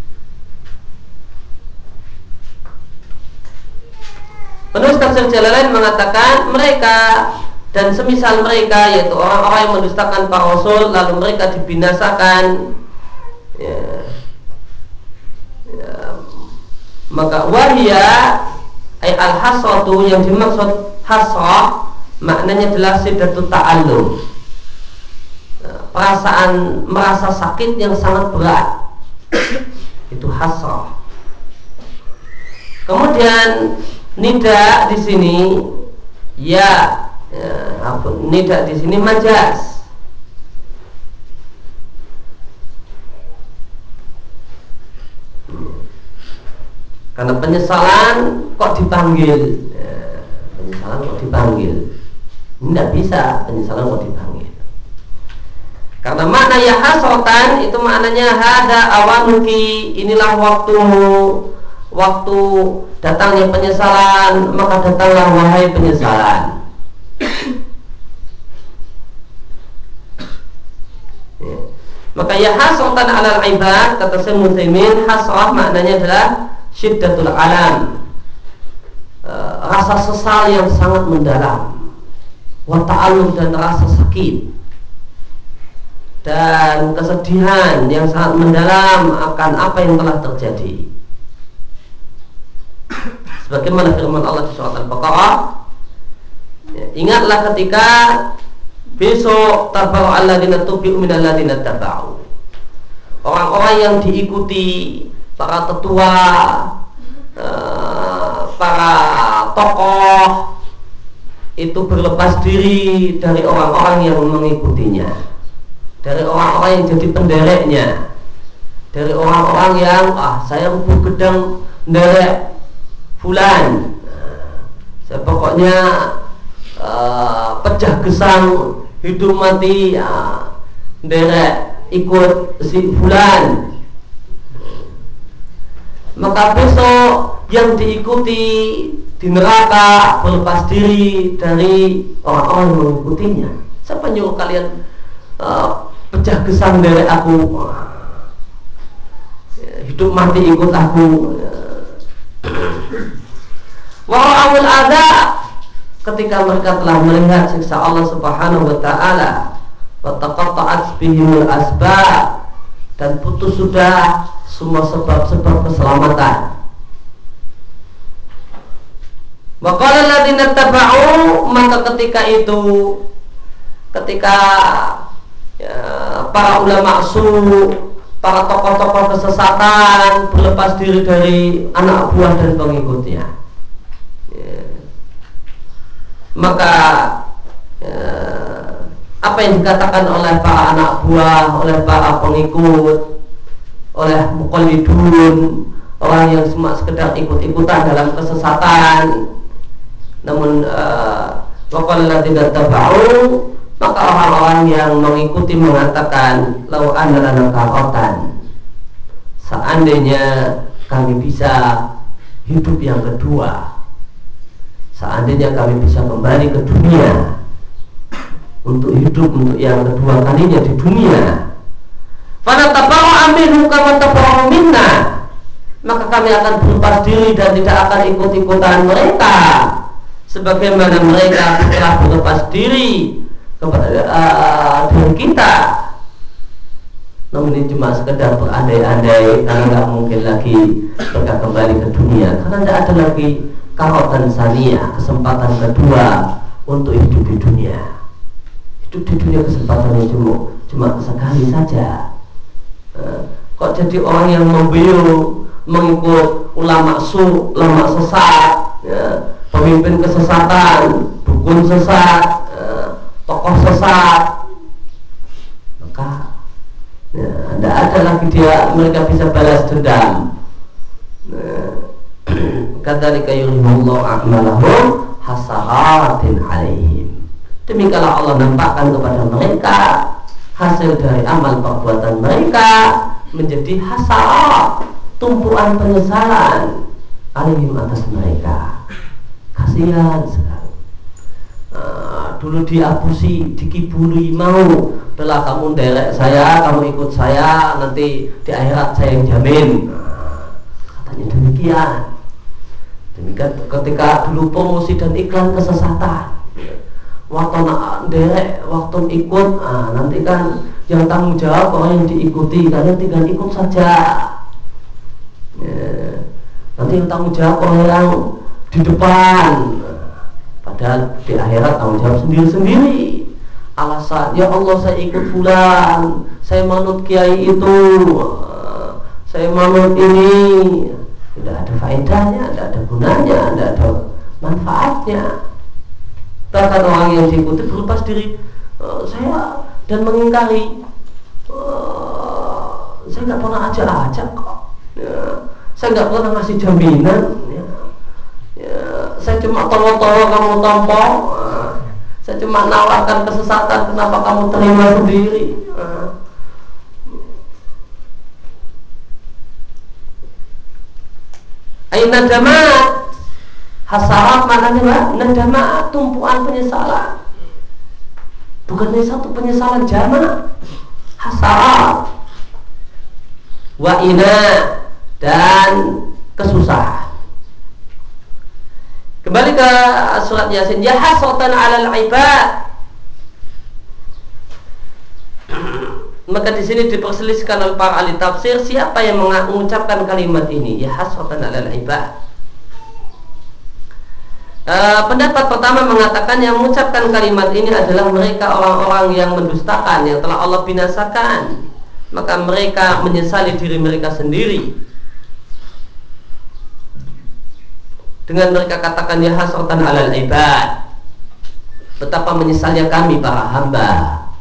Penulis tafsir Jalalain mengatakan mereka dan semisal mereka, yaitu orang-orang yang mendustakan para rasul lalu mereka dibinasakan, ya, ya, maka wahya ay al-hasratu, yang dimaksud hasrah maknanya adalah syiddatut ta'allum, perasaan merasa sakit yang sangat berat, itu hasrah. Kemudian nida di sini ya, ya ampun, nida di sini majaz. Karena penyesalan kok dipanggil, ya, penyesalan kok dipanggil, tidak bisa penyesalan kok dipanggil. Karena makna ya hasrotan itu maknanya hada awanuki, inilah waktumu, waktu datangnya penyesalan, maka datanglah wahai penyesalan. Ya. Maka ya hasrotan alal ibad, kata Syekh Utsaimin, hasrah maknanya adalah syiddatul alam, e, rasa sesal yang sangat mendalam, wa ta'allum, dan rasa sakit dan kesedihan yang sangat mendalam akan apa yang telah terjadi. Sebagaimana firman Allah di surat Al-Baqarah, ya, ingatlah ketika besok tabaru alladzina tubi'u minal ladzina taba'u, orang-orang yang diikuti, para tetua, para tokoh itu berlepas diri dari orang-orang yang mengikutinya, dari orang-orang yang jadi pendereknya, dari orang-orang yang ah saya rubuh gedang nderek fulan, saya pokoknya uh, pecah gesang hidup mati ya, nderek ikut si fulan. Maka besok yang diikuti di neraka berlepas diri dari orang-orang yang mengikutinya. Siapa nyuruh kalian uh, pecah gesang dari aku, hidup mati ikut aku. Wa'awul adha, ketika mereka telah melihat siksa Allah Subhanahu wa ta'ala, wa taqatta'at bihimul asbab, dan putus sudah semua sebab-sebab keselamatan. Wa qala alladziina taba'u, maka ketika itu, ketika ya, para ulama su, para tokoh-tokoh kesesatan berlepas diri dari anak buah dan pengikutnya, ya, maka ya, apa yang dikatakan oleh para anak buah, oleh para pengikut, oleh muqallidun, orang yang cuma sekedar ikut-ikutan dalam kesesatan, namun waqala alladziina taba'u, maka orang-orang yang mengikuti mengatakan lau anna lana karatan, seandainya kami bisa hidup yang kedua, seandainya kami bisa kembali ke dunia untuk hidup untuk yang kedua kalinya di dunia, pada tabaru aminu kama tabaru minna, maka kami akan berlepas diri dan tidak akan ikut-ikutan mereka sebagaimana mereka telah berlepas diri kepada uh, dari kita. namun ini cuma sekedar berandai-andai karena nggak mungkin lagi mereka kembali ke dunia, karena tidak ada lagi karotan saniyah, kesempatan kedua untuk hidup di dunia. Hidup di dunia kesempatan yang cuma cuma sekali saja. Nah, kok jadi orang yang membiu mengikut ulama su, ulama sesat, ya, pemimpin kesesatan, dukun sesat, ya, tokoh sesat, maka ya, tidak ada lagi dia mereka bisa balas dendam. Nah, kadzalika yurihullahu a'malahum hasaratin alaihim. Demikianlah Allah nampakkan kepada mereka hasil dari amal perbuatan mereka menjadi hasarat, tumpuan penyesalan alaihim atas mereka. Kasihan sekali. Nah, dulu diabusi, dikibuli, mau telah kamu derek saya, kamu ikut saya, nanti di akhirat saya yang jamin. Nah, katanya demikian. Demikian ketika dulu promosi dan iklan kesesatan, waktu nak derek, waktu ikut, nah, nanti kan yang tanggung jawab orang yang diikuti, kalian tinggal ikut saja. Ya, nanti yang tanggung jawab orang yang di depan. Padahal di akhirat tanggung jawab sendiri-sendiri. Alasan, ya Allah saya ikut fulan, saya manut kiai itu, saya manut ini. Tidak ada faedahnya, tidak ada gunanya, tidak ada manfaatnya. Bahkan orang yang diikuti berlepas diri, uh, saya dan mengingkari, uh, saya nggak pernah ajak-ajak kok, ya, saya nggak pernah ngasih jaminan, ya. Ya, saya cuma tolong-tolong kamu tompong, uh, saya cuma nawarkan kesesatan, kenapa kamu terima sendiri? Uh. Aina damat hasarat, maknanya Mbak, nadamat, tumpuan penyesalan. Bukannya satu penyesalan jamak, hasarat, wa ina, dan kesusahan. Kembali ke surat Yasin, ya hasratan 'alal ibad. Maka di sini diperselisihkan oleh para ahli tafsir siapa yang mengucapkan kalimat ini, ya hasratan 'alal ibad. E, pendapat pertama mengatakan yang mengucapkan kalimat ini adalah mereka orang-orang yang mendustakan, yang telah Allah binasakan, maka mereka menyesali diri mereka sendiri dengan mereka katakan ya hasratan 'alal ibad, betapa menyesalnya kami para hamba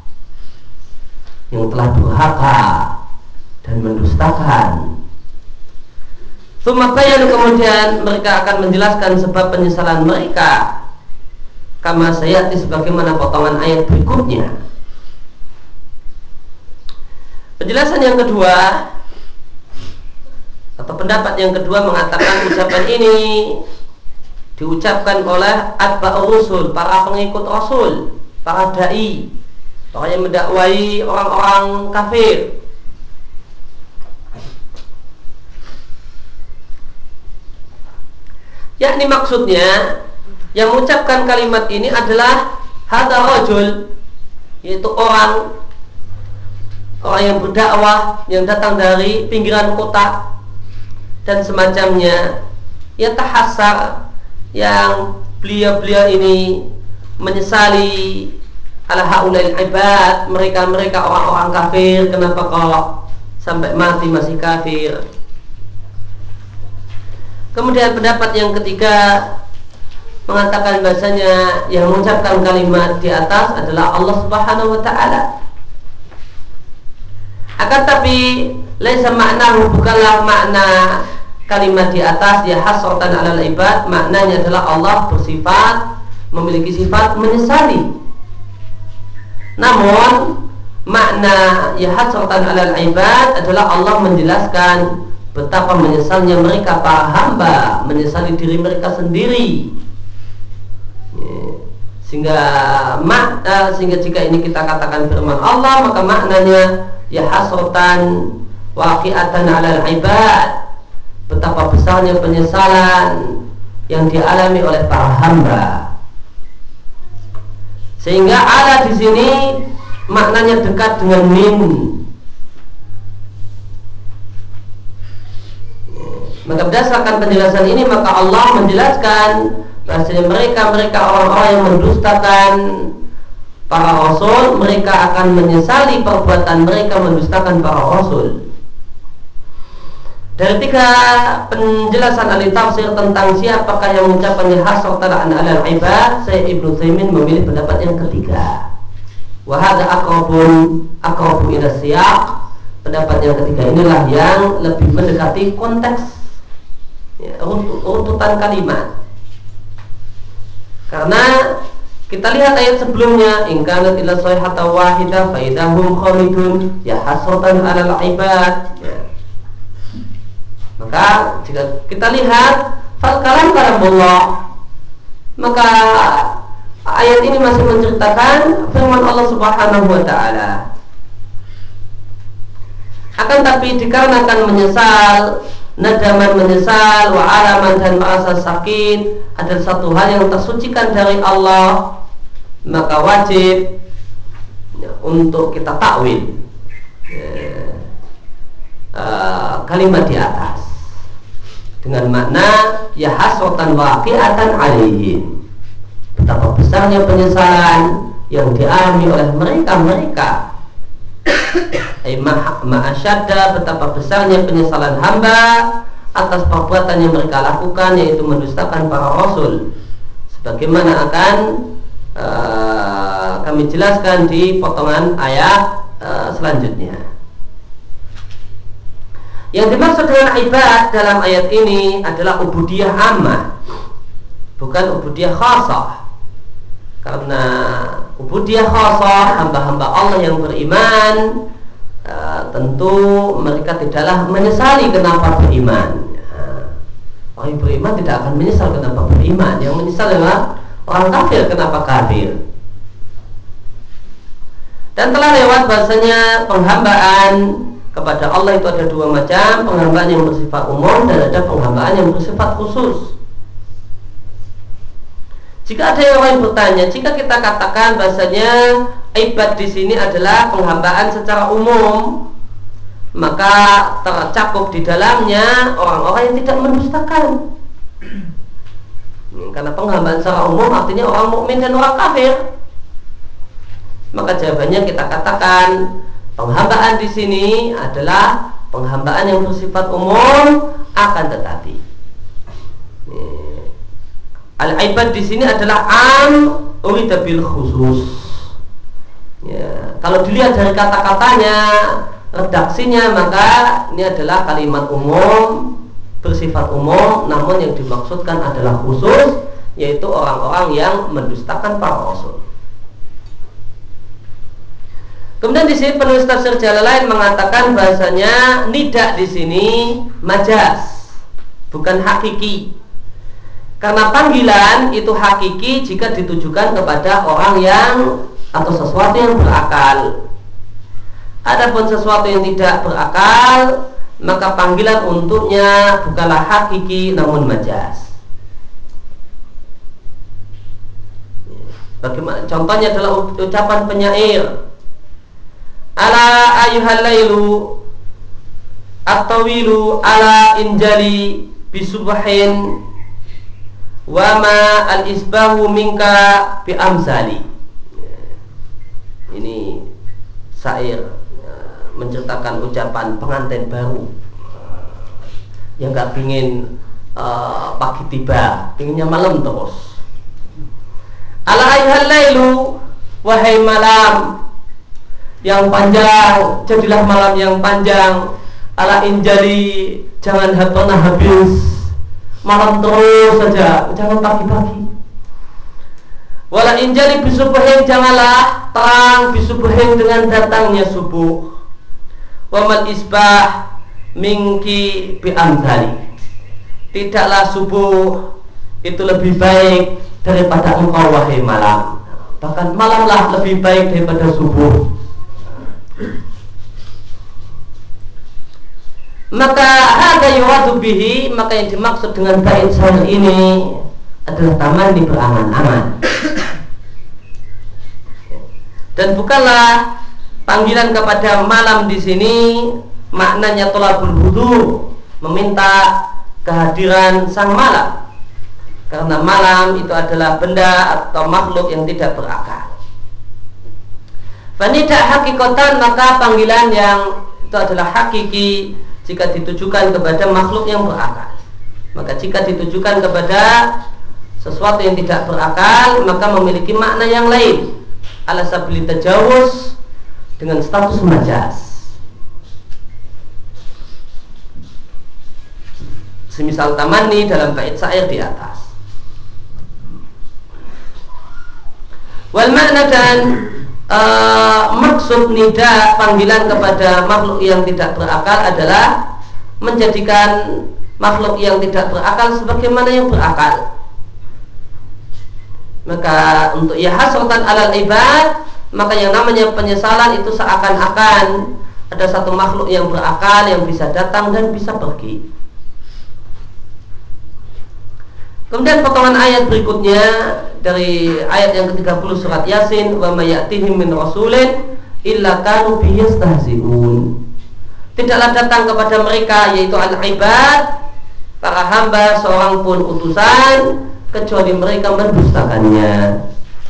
yang telah durhaka dan mendustakan. Sumabayan, kemudian mereka akan menjelaskan sebab penyesalan mereka kama sayati, sebagaimana potongan ayat berikutnya. Penjelasan yang kedua atau pendapat yang kedua mengatakan ucapan ini diucapkan oleh atba'ur rusul, para pengikut rasul, para dai, orang yang mendakwai orang-orang kafir. Yakni maksudnya yang mengucapkan kalimat ini adalah hadza rajul, yaitu orang orang yang berdakwah yang datang dari pinggiran kota dan semacamnya, ya tahassar, yang beliau-beliau ini menyesali ala haulail ibad, mereka-mereka orang-orang kafir, kenapa kok sampai mati masih kafir. Kemudian pendapat yang ketiga mengatakan bahasanya yang mengucapkan kalimat di atas adalah Allah Subhanahu wa taala. Akan tapi laisa maknahu, bukanlah makna kalimat di atas ya hasratan 'alal ibad, maknanya adalah Allah bersifat memiliki sifat menyesali. Namun makna ya hasratan 'alal ibad adalah Allah menjelaskan betapa menyesalnya mereka para hamba, menyesali diri mereka sendiri. Sehingga mak, uh, sehingga jika ini kita katakan firman Allah, maka maknanya ya hasratan waqi'atan 'alal ibad, betapa besarnya penyesalan yang dialami oleh para hamba. Sehingga ala di sini maknanya dekat dengan min. Maka berdasarkan penjelasan ini maka Allah menjelaskan bahwasanya mereka mereka orang-orang yang mendustakan para rasul, mereka akan menyesali perbuatan mereka mendustakan para rasul. Dari tiga penjelasan ahli tafsir tentang siapakah yang mengucapkannya hasratan alal ibad, saya Ibnu Utsaimin memilih pendapat yang ketiga. Wa hadza aqrabun aqrabu ila siyaq. Pendapat yang ketiga inilah yang lebih mendekati konteks, ya, runtutan kalimat. Karena kita lihat ayat sebelumnya, in kanat illa sayhatan wahidah fa idahum khamidun ya hasratan alal ibad. Ya. Maka jika kita lihat fal kalam kalamullah, maka ayat ini masih menceritakan firman Allah Subhanahu wa taala. Akan tapi dikarenakan menyesal, nadaman menyesal, wa alaman dan merasa sakit adalah satu hal yang tersucikan dari Allah, maka wajib ya, untuk kita takwil ya, uh, kalimat di atas dengan makna ya hasratan waqi'atan alaihim, betapa besarnya penyesalan yang dialami oleh mereka-mereka ma'asyadda, betapa besarnya penyesalan hamba atas perbuatan yang mereka lakukan, yaitu mendustakan para rasul, sebagaimana akan uh, kami jelaskan di potongan ayat uh, selanjutnya. Yang dimaksud dengan ibad dalam ayat ini adalah ubudiyah ammah, bukan ubudiyah khasah. Karena ubudiyah khasah, hamba-hamba Allah yang beriman, uh, tentu mereka tidaklah menyesali kenapa beriman. uh, Orang yang beriman tidak akan menyesal kenapa beriman. Yang menyesal adalah orang kafir kenapa kafir. Dan telah lewat bahasanya penghambaan kepada Allah itu ada dua macam, penghambaan yang bersifat umum dan ada penghambaan yang bersifat khusus. Jika ada yang lain bertanya, jika kita katakan bahasanya ibad di sini adalah penghambaan secara umum, maka tercakup di dalamnya orang-orang yang tidak mendustakan. Karena penghambaan secara umum artinya orang mukmin dan orang kafir. Maka jawabannya kita katakan penghambaan di sini adalah penghambaan yang bersifat umum, akan tetapi al-ibad di sini adalah am urida bil khusus. Ya, kalau dilihat dari kata-katanya, redaksinya, maka ini adalah kalimat umum, bersifat umum, namun yang dimaksudkan adalah khusus, yaitu orang-orang yang mendustakan para rasul. Kemudian di sini penulis tafsir Jalalain mengatakan bahasanya nida di sini majaz, bukan hakiki. Karena panggilan itu hakiki jika ditujukan kepada orang yang atau sesuatu yang berakal. Adapun sesuatu yang tidak berakal, maka panggilan untuknya bukanlah hakiki namun majaz. Bagaimana? Contohnya adalah ucapan penyair, ala ayyuhal lailu at-tawilu ala injali bisubhin wa ma al-isbahu minka bi amsali. Ini syair menceritakan ucapan pengantin baru yang gak pingin uh, pagi tiba, pinginnya malam terus. Ala ayyuhal lailu, wahai malam yang panjang, jadilah malam yang panjang. Ala injali, jangan pernah habis, malam terus saja, jangan pagi-pagi. Wala injali bisubuhin, janganlah terang bisubuhin dengan datangnya subuh. Wamal isbah mingki bi amthali, tidaklah subuh itu lebih baik daripada engkau wahai malam, bahkan malamlah lebih baik daripada subuh. Maka hadza yuradu bihi, maka yang dimaksud dengan bait syair ini adalah tamanni berangan-angan. Dan bukanlah panggilan kepada malam di sini maknanya thalabul wudu, meminta kehadiran sang malam, karena malam itu adalah benda atau makhluk yang tidak berakal. Fanidak hakikatan, maka panggilan yang itu adalah hakiki jika ditujukan kepada makhluk yang berakal. Maka jika ditujukan kepada sesuatu yang tidak berakal, maka memiliki makna yang lain, ala sabili tajawuz, dengan status majaz. Semisal tamani dalam bait syair di atas. Wal makna, dan uh, maksud nida, panggilan kepada makhluk yang tidak berakal adalah menjadikan makhluk yang tidak berakal sebagaimana yang berakal. Maka untuk ya hasratan alal ibad, maka yang namanya penyesalan itu seakan-akan ada satu makhluk yang berakal yang bisa datang dan bisa pergi. Kemudian potongan ayat berikutnya dari ayat yang ke tiga puluh surat Yasin, wa may ya'tihim min rasulin illa kanu bihi yastahzi'un. Tidaklah datang kepada mereka, yaitu al-ibad, para hamba, seorang pun utusan kecuali mereka mendustakannya.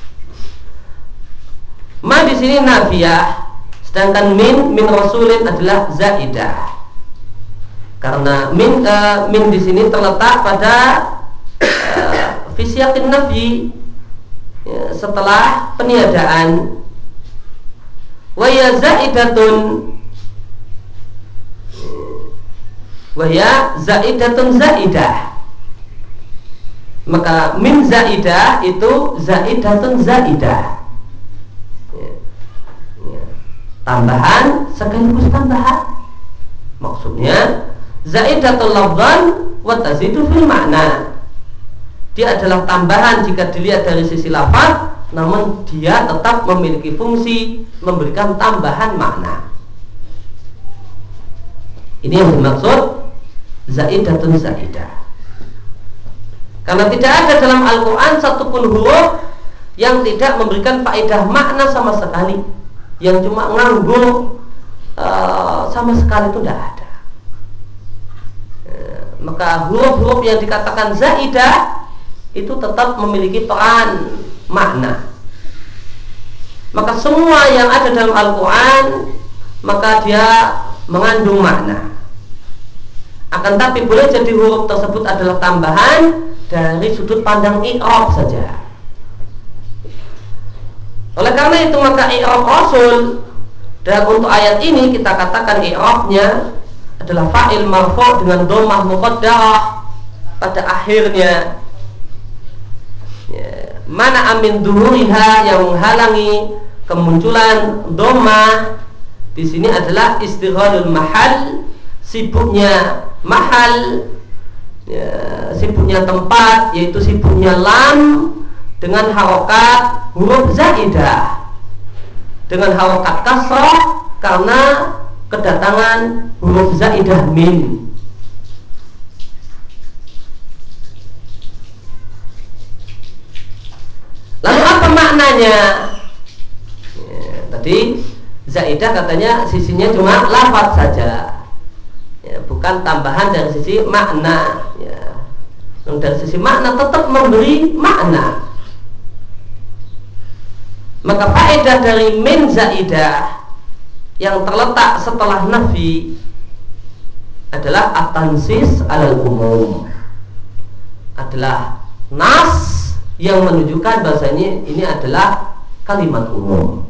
Ma di sini nafiyah, sedangkan min min rasulin adalah zaidah. Karena min uh, min di sini terletak pada uh, fisyakin nafi, ya, setelah peniadaan. Wa ya zaidatun, wa ya zaidatun zaidah. Maka min zaidah itu zaidatun zaidah, ya, ya. Tambahan sekaligus tambahan. Maksudnya zaidatul lafzan wa tazidu fil makna. Dia adalah tambahan jika dilihat dari sisi lafaz, namun dia tetap memiliki fungsi memberikan tambahan makna. Ini yang dimaksud zaidatun zaidah. Karena tidak ada dalam Al-Quran satupun huruf yang tidak memberikan faedah makna sama sekali, yang cuma nganggur uh, sama sekali itu tidak ada. Uh, maka huruf-huruf yang dikatakan zaidah itu tetap memiliki peran makna. Maka semua yang ada dalam Al-Quran, maka dia mengandung makna. Akan tapi boleh jadi huruf tersebut adalah tambahan dari sudut pandang i'rab saja. Oleh karena itu maka i'rab rasul, dan untuk ayat ini kita katakan i'rabnya adalah fa'il marfu' dengan dhammah muqaddarah pada akhirnya. Ya, mana amin duhuriha, yang menghalangi kemunculan dhammah di sini adalah istighalul mahal, sibuknya mahal, ya, sibuknya tempat, yaitu sibuknya lam dengan harokat huruf zaidah, dengan harokat kasrah karena kedatangan huruf zaidah min. Lalu apa maknanya? Ya, tadi zaidah katanya sisinya cuma lafaz saja, ya, bukan tambahan dari sisi makna, ya. Dari sisi makna tetap memberi makna. Maka faedah dari min zaidah yang terletak setelah nafi adalah at-tansis alal umum, adalah nas yang menunjukkan bahasanya ini adalah kalimat umum.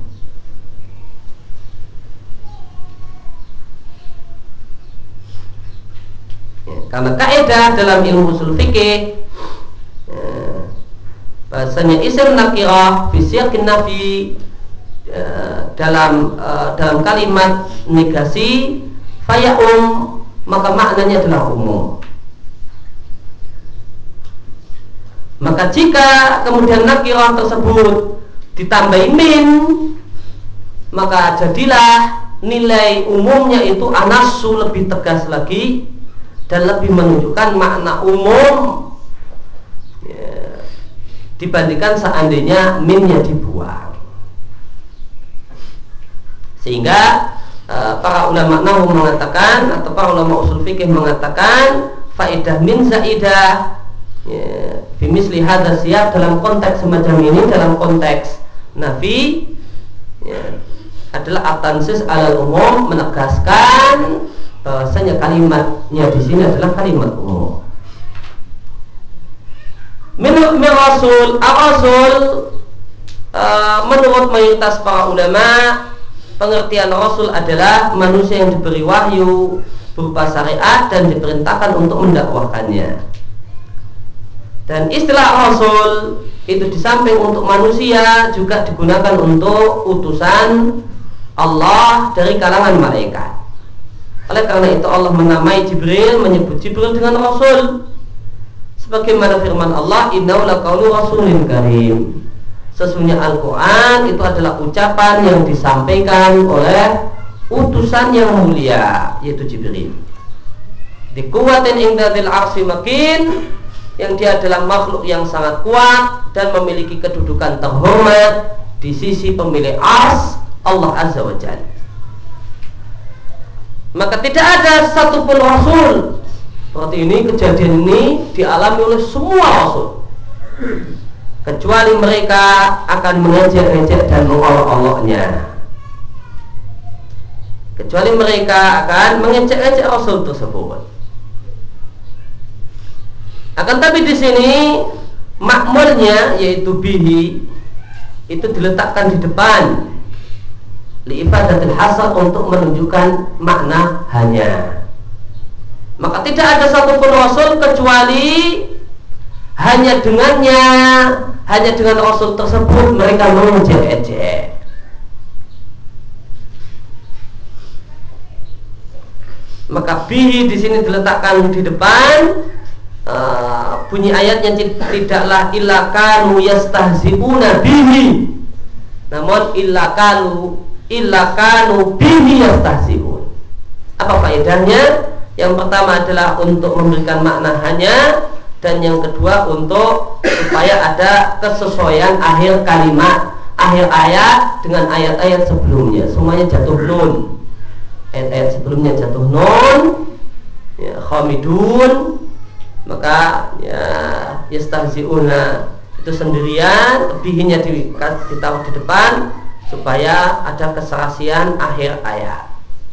Ya, karena kaidah dalam ilmu usul fikih, ya, bahasanya isim nakirah fi siyaqin nafi, ya, dalam uh, dalam kalimat negasi faya'um, maka maknanya adalah umum. Maka jika kemudian nakirah tersebut ditambahi min, maka jadilah nilai umumnya itu anasu, lebih tegas lagi dan lebih menunjukkan makna umum, ya, dibandingkan seandainya minnya dibuang. Sehingga uh, para ulama nahwu mengatakan, atau para ulama usul fikih mengatakan, faedah min zaidah ya, bimisli hadza siyaq dalam konteks semacam ini, dalam konteks nafi ya, adalah atansis alal umum, menegaskan bahwasanya kalimatnya di sini adalah kalimat umum. Min rasul, ar-rasul uh, menurut mayoritas para ulama, pengertian rasul adalah manusia yang diberi wahyu berupa syariat dan diperintahkan untuk mendakwahkannya. Dan istilah rasul itu di samping untuk manusia juga digunakan untuk utusan Allah dari kalangan malaikat. Oleh karena itu Allah menamai Jibril, menyebut Jibril dengan rasul. Sebagaimana firman Allah, innahu laqaulu rasulin karim. Sesungguhnya Al-Quran itu adalah ucapan yang disampaikan oleh utusan yang mulia, yaitu Jibril. Di kuwatin ingdadil arsi makin, yang dia adalah makhluk yang sangat kuat dan memiliki kedudukan terhormat di sisi pemilik ars Allah Azza wa Jalla. Maka tidak ada satupun rasul. Seperti ini, kejadian ini dialami oleh semua rasul, kecuali mereka akan mengejek-ejek dan mengolok-oloknya. Kecuali mereka akan mengejek-ejek rasul tersebut. Akan tapi di sini makmulnya yaitu bihi itu diletakkan di depan liifadatil hasad untuk menunjukkan makna hanya. Maka tidak ada satupun rasul kecuali hanya dengannya, hanya dengan rasul tersebut mereka mengejek-ejek. Maka bihi di sini diletakkan di depan. Uh, bunyi ayatnya tidaklah illa kanu yastahzi'una bihi, namun illa kanu illa kanu bihi yastahzi'un. Apa faedahnya? Yang pertama adalah untuk memberikan makna hanya, dan yang kedua untuk supaya ada kesesuaian akhir kalimat, akhir ayat dengan ayat-ayat sebelumnya. Semuanya jatuh nun, ayat-ayat sebelumnya jatuh nun ya, khamidun, maka ya yastahzi'una itu sendirian, bihinya ditaruh di depan supaya ada keserasian akhir ayat.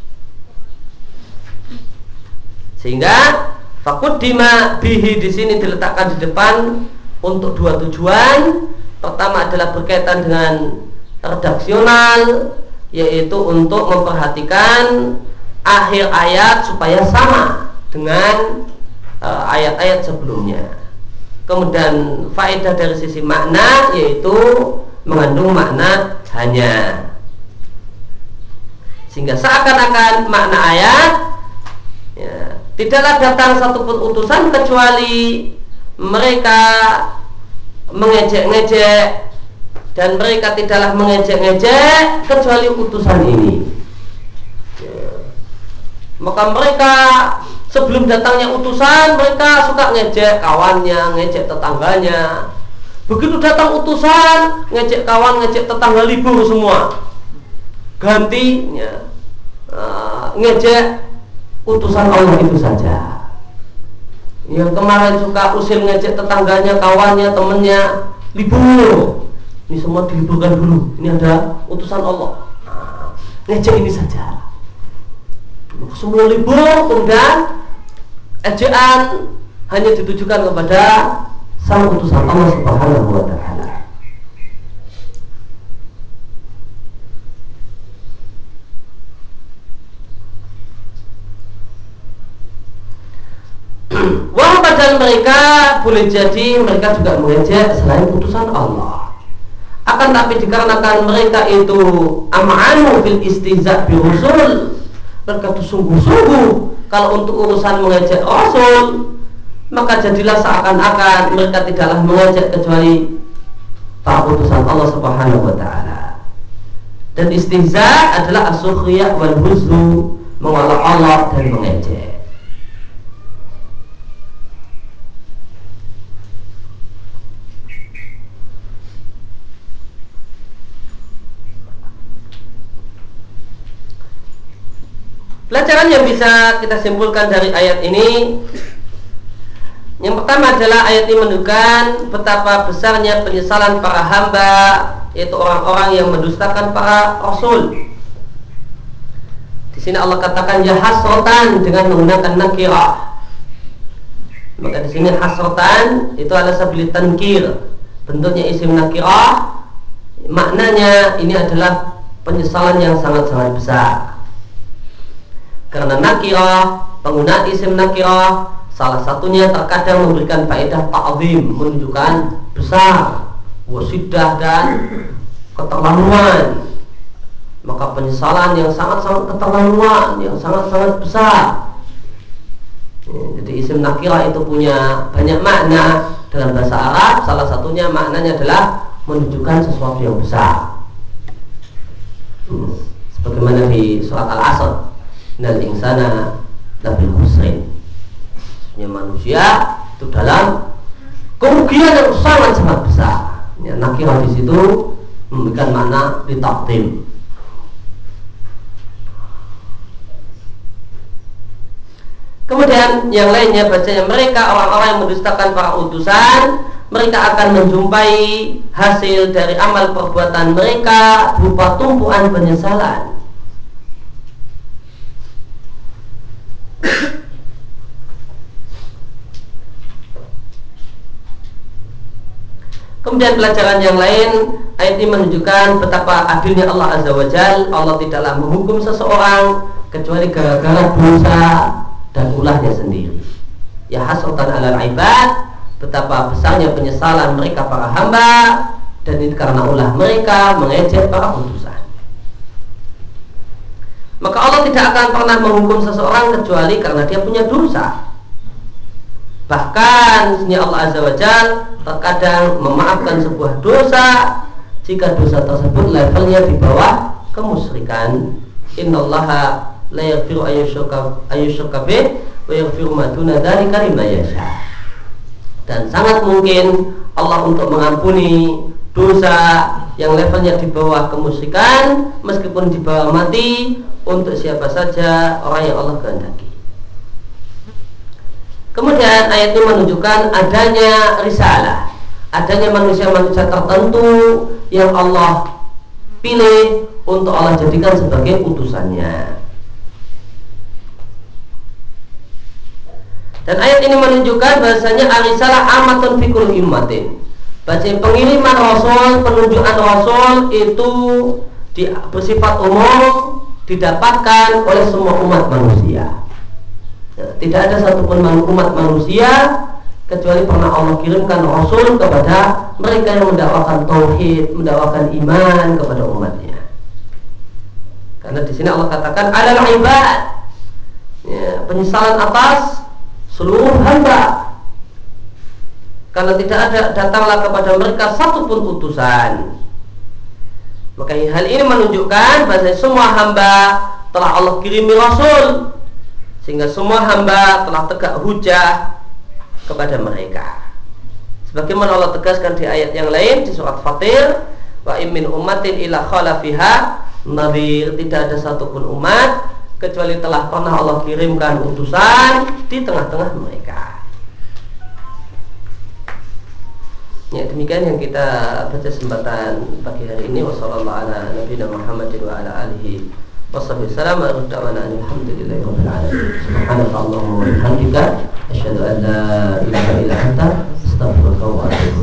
Sehingga faquddima bihi di sini diletakkan di depan untuk dua tujuan. Pertama adalah berkaitan dengan redaksional, yaitu untuk memperhatikan akhir ayat supaya sama dengan ayat-ayat sebelumnya. Kemudian faedah dari sisi makna, yaitu mengandung makna hanya, sehingga seakan-akan makna ayat ya, tidaklah datang satupun utusan kecuali mereka mengejek-ngejek, dan mereka tidaklah mengejek-ngejek kecuali utusan ini ya. Maka mereka sebelum datangnya utusan, mereka suka ngejek kawannya, ngejek tetangganya. Begitu datang utusan, ngejek kawan, ngejek tetangga, libur semua. Gantinya uh, ngejek utusan Allah itu saja. Yang kemarin suka usil ngejek tetangganya, kawannya, temennya, libur. Ini semua diliburkan dulu. Ini ada utusan Allah. Nah, ngejek ini saja. Semua libur, kemudian ejaan hanya ditujukan kepada sang utusan Allah Subhanahu wa ta'ala. Wah, padahal mereka boleh jadi mereka juga mengejek selain utusan Allah. Akan tapi dikarenakan mereka itu am'anu fil istihza' bi rusul, mereka itu sungguh-sungguh kalau untuk urusan mengejek rasul, maka jadilah seakan-akan mereka tidaklah mengejek kecuali para utusan Allah Subhanahu wa ta'ala. Dan istihza adalah as-sukhriyah wal huzlu, mengolok Allah dan mengejek. Pelajaran yang bisa kita simpulkan dari ayat ini, Yang pertama adalah ayat ini menunjukkan betapa besarnya penyesalan para hamba, yaitu orang-orang yang mendustakan para rasul. Di sini Allah katakan ya hasratan dengan menggunakan nakirah. Maka di sini hasratan itu adalah sabili tankir, bentuknya isim nakirah. Maknanya ini adalah penyesalan yang sangat-sangat besar. Karena nakirah, penggunaan isim nakirah salah satunya terkadang memberikan faedah ta'zim, menunjukkan besar, wasidah dan keterlaluan. Maka penyesalan yang sangat-sangat keterlaluan, yang sangat-sangat besar. Jadi isim nakirah itu punya banyak makna dalam bahasa Arab. Salah satunya maknanya adalah menunjukkan sesuatu yang besar. Sebagaimana di surat Al-Asr, innal insana lafi khusrin. Ya, manusia itu dalam kerugian yang sangat-sangat besar. Ya, nakirah di situ memberikan makna ditakdim. Kemudian yang lainnya bacanya mereka orang-orang yang mendustakan para utusan, mereka akan menjumpai hasil dari amal perbuatan mereka berupa tumpuan penyesalan. Kemudian pelajaran yang lain, ayat ini menunjukkan betapa adilnya Allah Azza wa Jalla. Allah tidaklah menghukum seseorang kecuali gara-gara dosa dan ulahnya sendiri. Ya hasratan alal ibad, betapa besarnya penyesalan mereka para hamba, dan ini karena ulah mereka mengejek para utusan. Maka Allah tidak akan pernah menghukum seseorang kecuali karena dia punya dosa. Bahkan sini Allah Azza wa Jalla terkadang memaafkan sebuah dosa jika dosa tersebut levelnya di bawah kemusyrikan. Innallaha la yaghfiru ayyushraka bih wa yaghfiru ma duna dzalika liman yasha. Dan sangat mungkin Allah untuk mengampuni dosa yang levelnya di bawah kemusyrikan meskipun di bawah mati untuk siapa saja orang yang Allah kehendaki. Kemudian ayat ini menunjukkan adanya risalah, adanya manusia-manusia tertentu yang Allah pilih untuk Allah jadikan sebagai utusannya. Dan ayat ini menunjukkan bahasanya arisalah amatun fi kulli ummatin. Bahasa pengiriman rasul, penunjukan rasul itu di, bersifat umum didapatkan oleh semua umat manusia. Ya, tidak ada satupun umat manusia kecuali pernah Allah kirimkan rasul kepada mereka yang mendakwakan tauhid, mendakwakan iman kepada umatnya. Karena di sini Allah katakan alal ibad, ya, penyesalan atas seluruh hamba, karena tidak ada datanglah kepada mereka satupun utusan. Maka hal ini menunjukkan bahwa semua hamba telah Allah kirimi rasul, sehingga semua hamba telah tegak hujah kepada mereka. Sebagaimana Allah tegaskan di ayat yang lain di surat Fatir, wa in min ummatin illa khala fiha nadhir, tidak ada satupun umat kecuali telah pernah Allah kirimkan utusan di tengah-tengah mereka. Ya, demikian yang kita baca kesempatan pagi hari ini. Wassallallahu ala nabiyina Muhammadin wa ala alihi wassalatu wassalamu ala alhamdulillahi rabbil alamin. Subhanakallahumma wa bihamdika asyhadu an la ilaha illa anta astaghfiruka wa atubu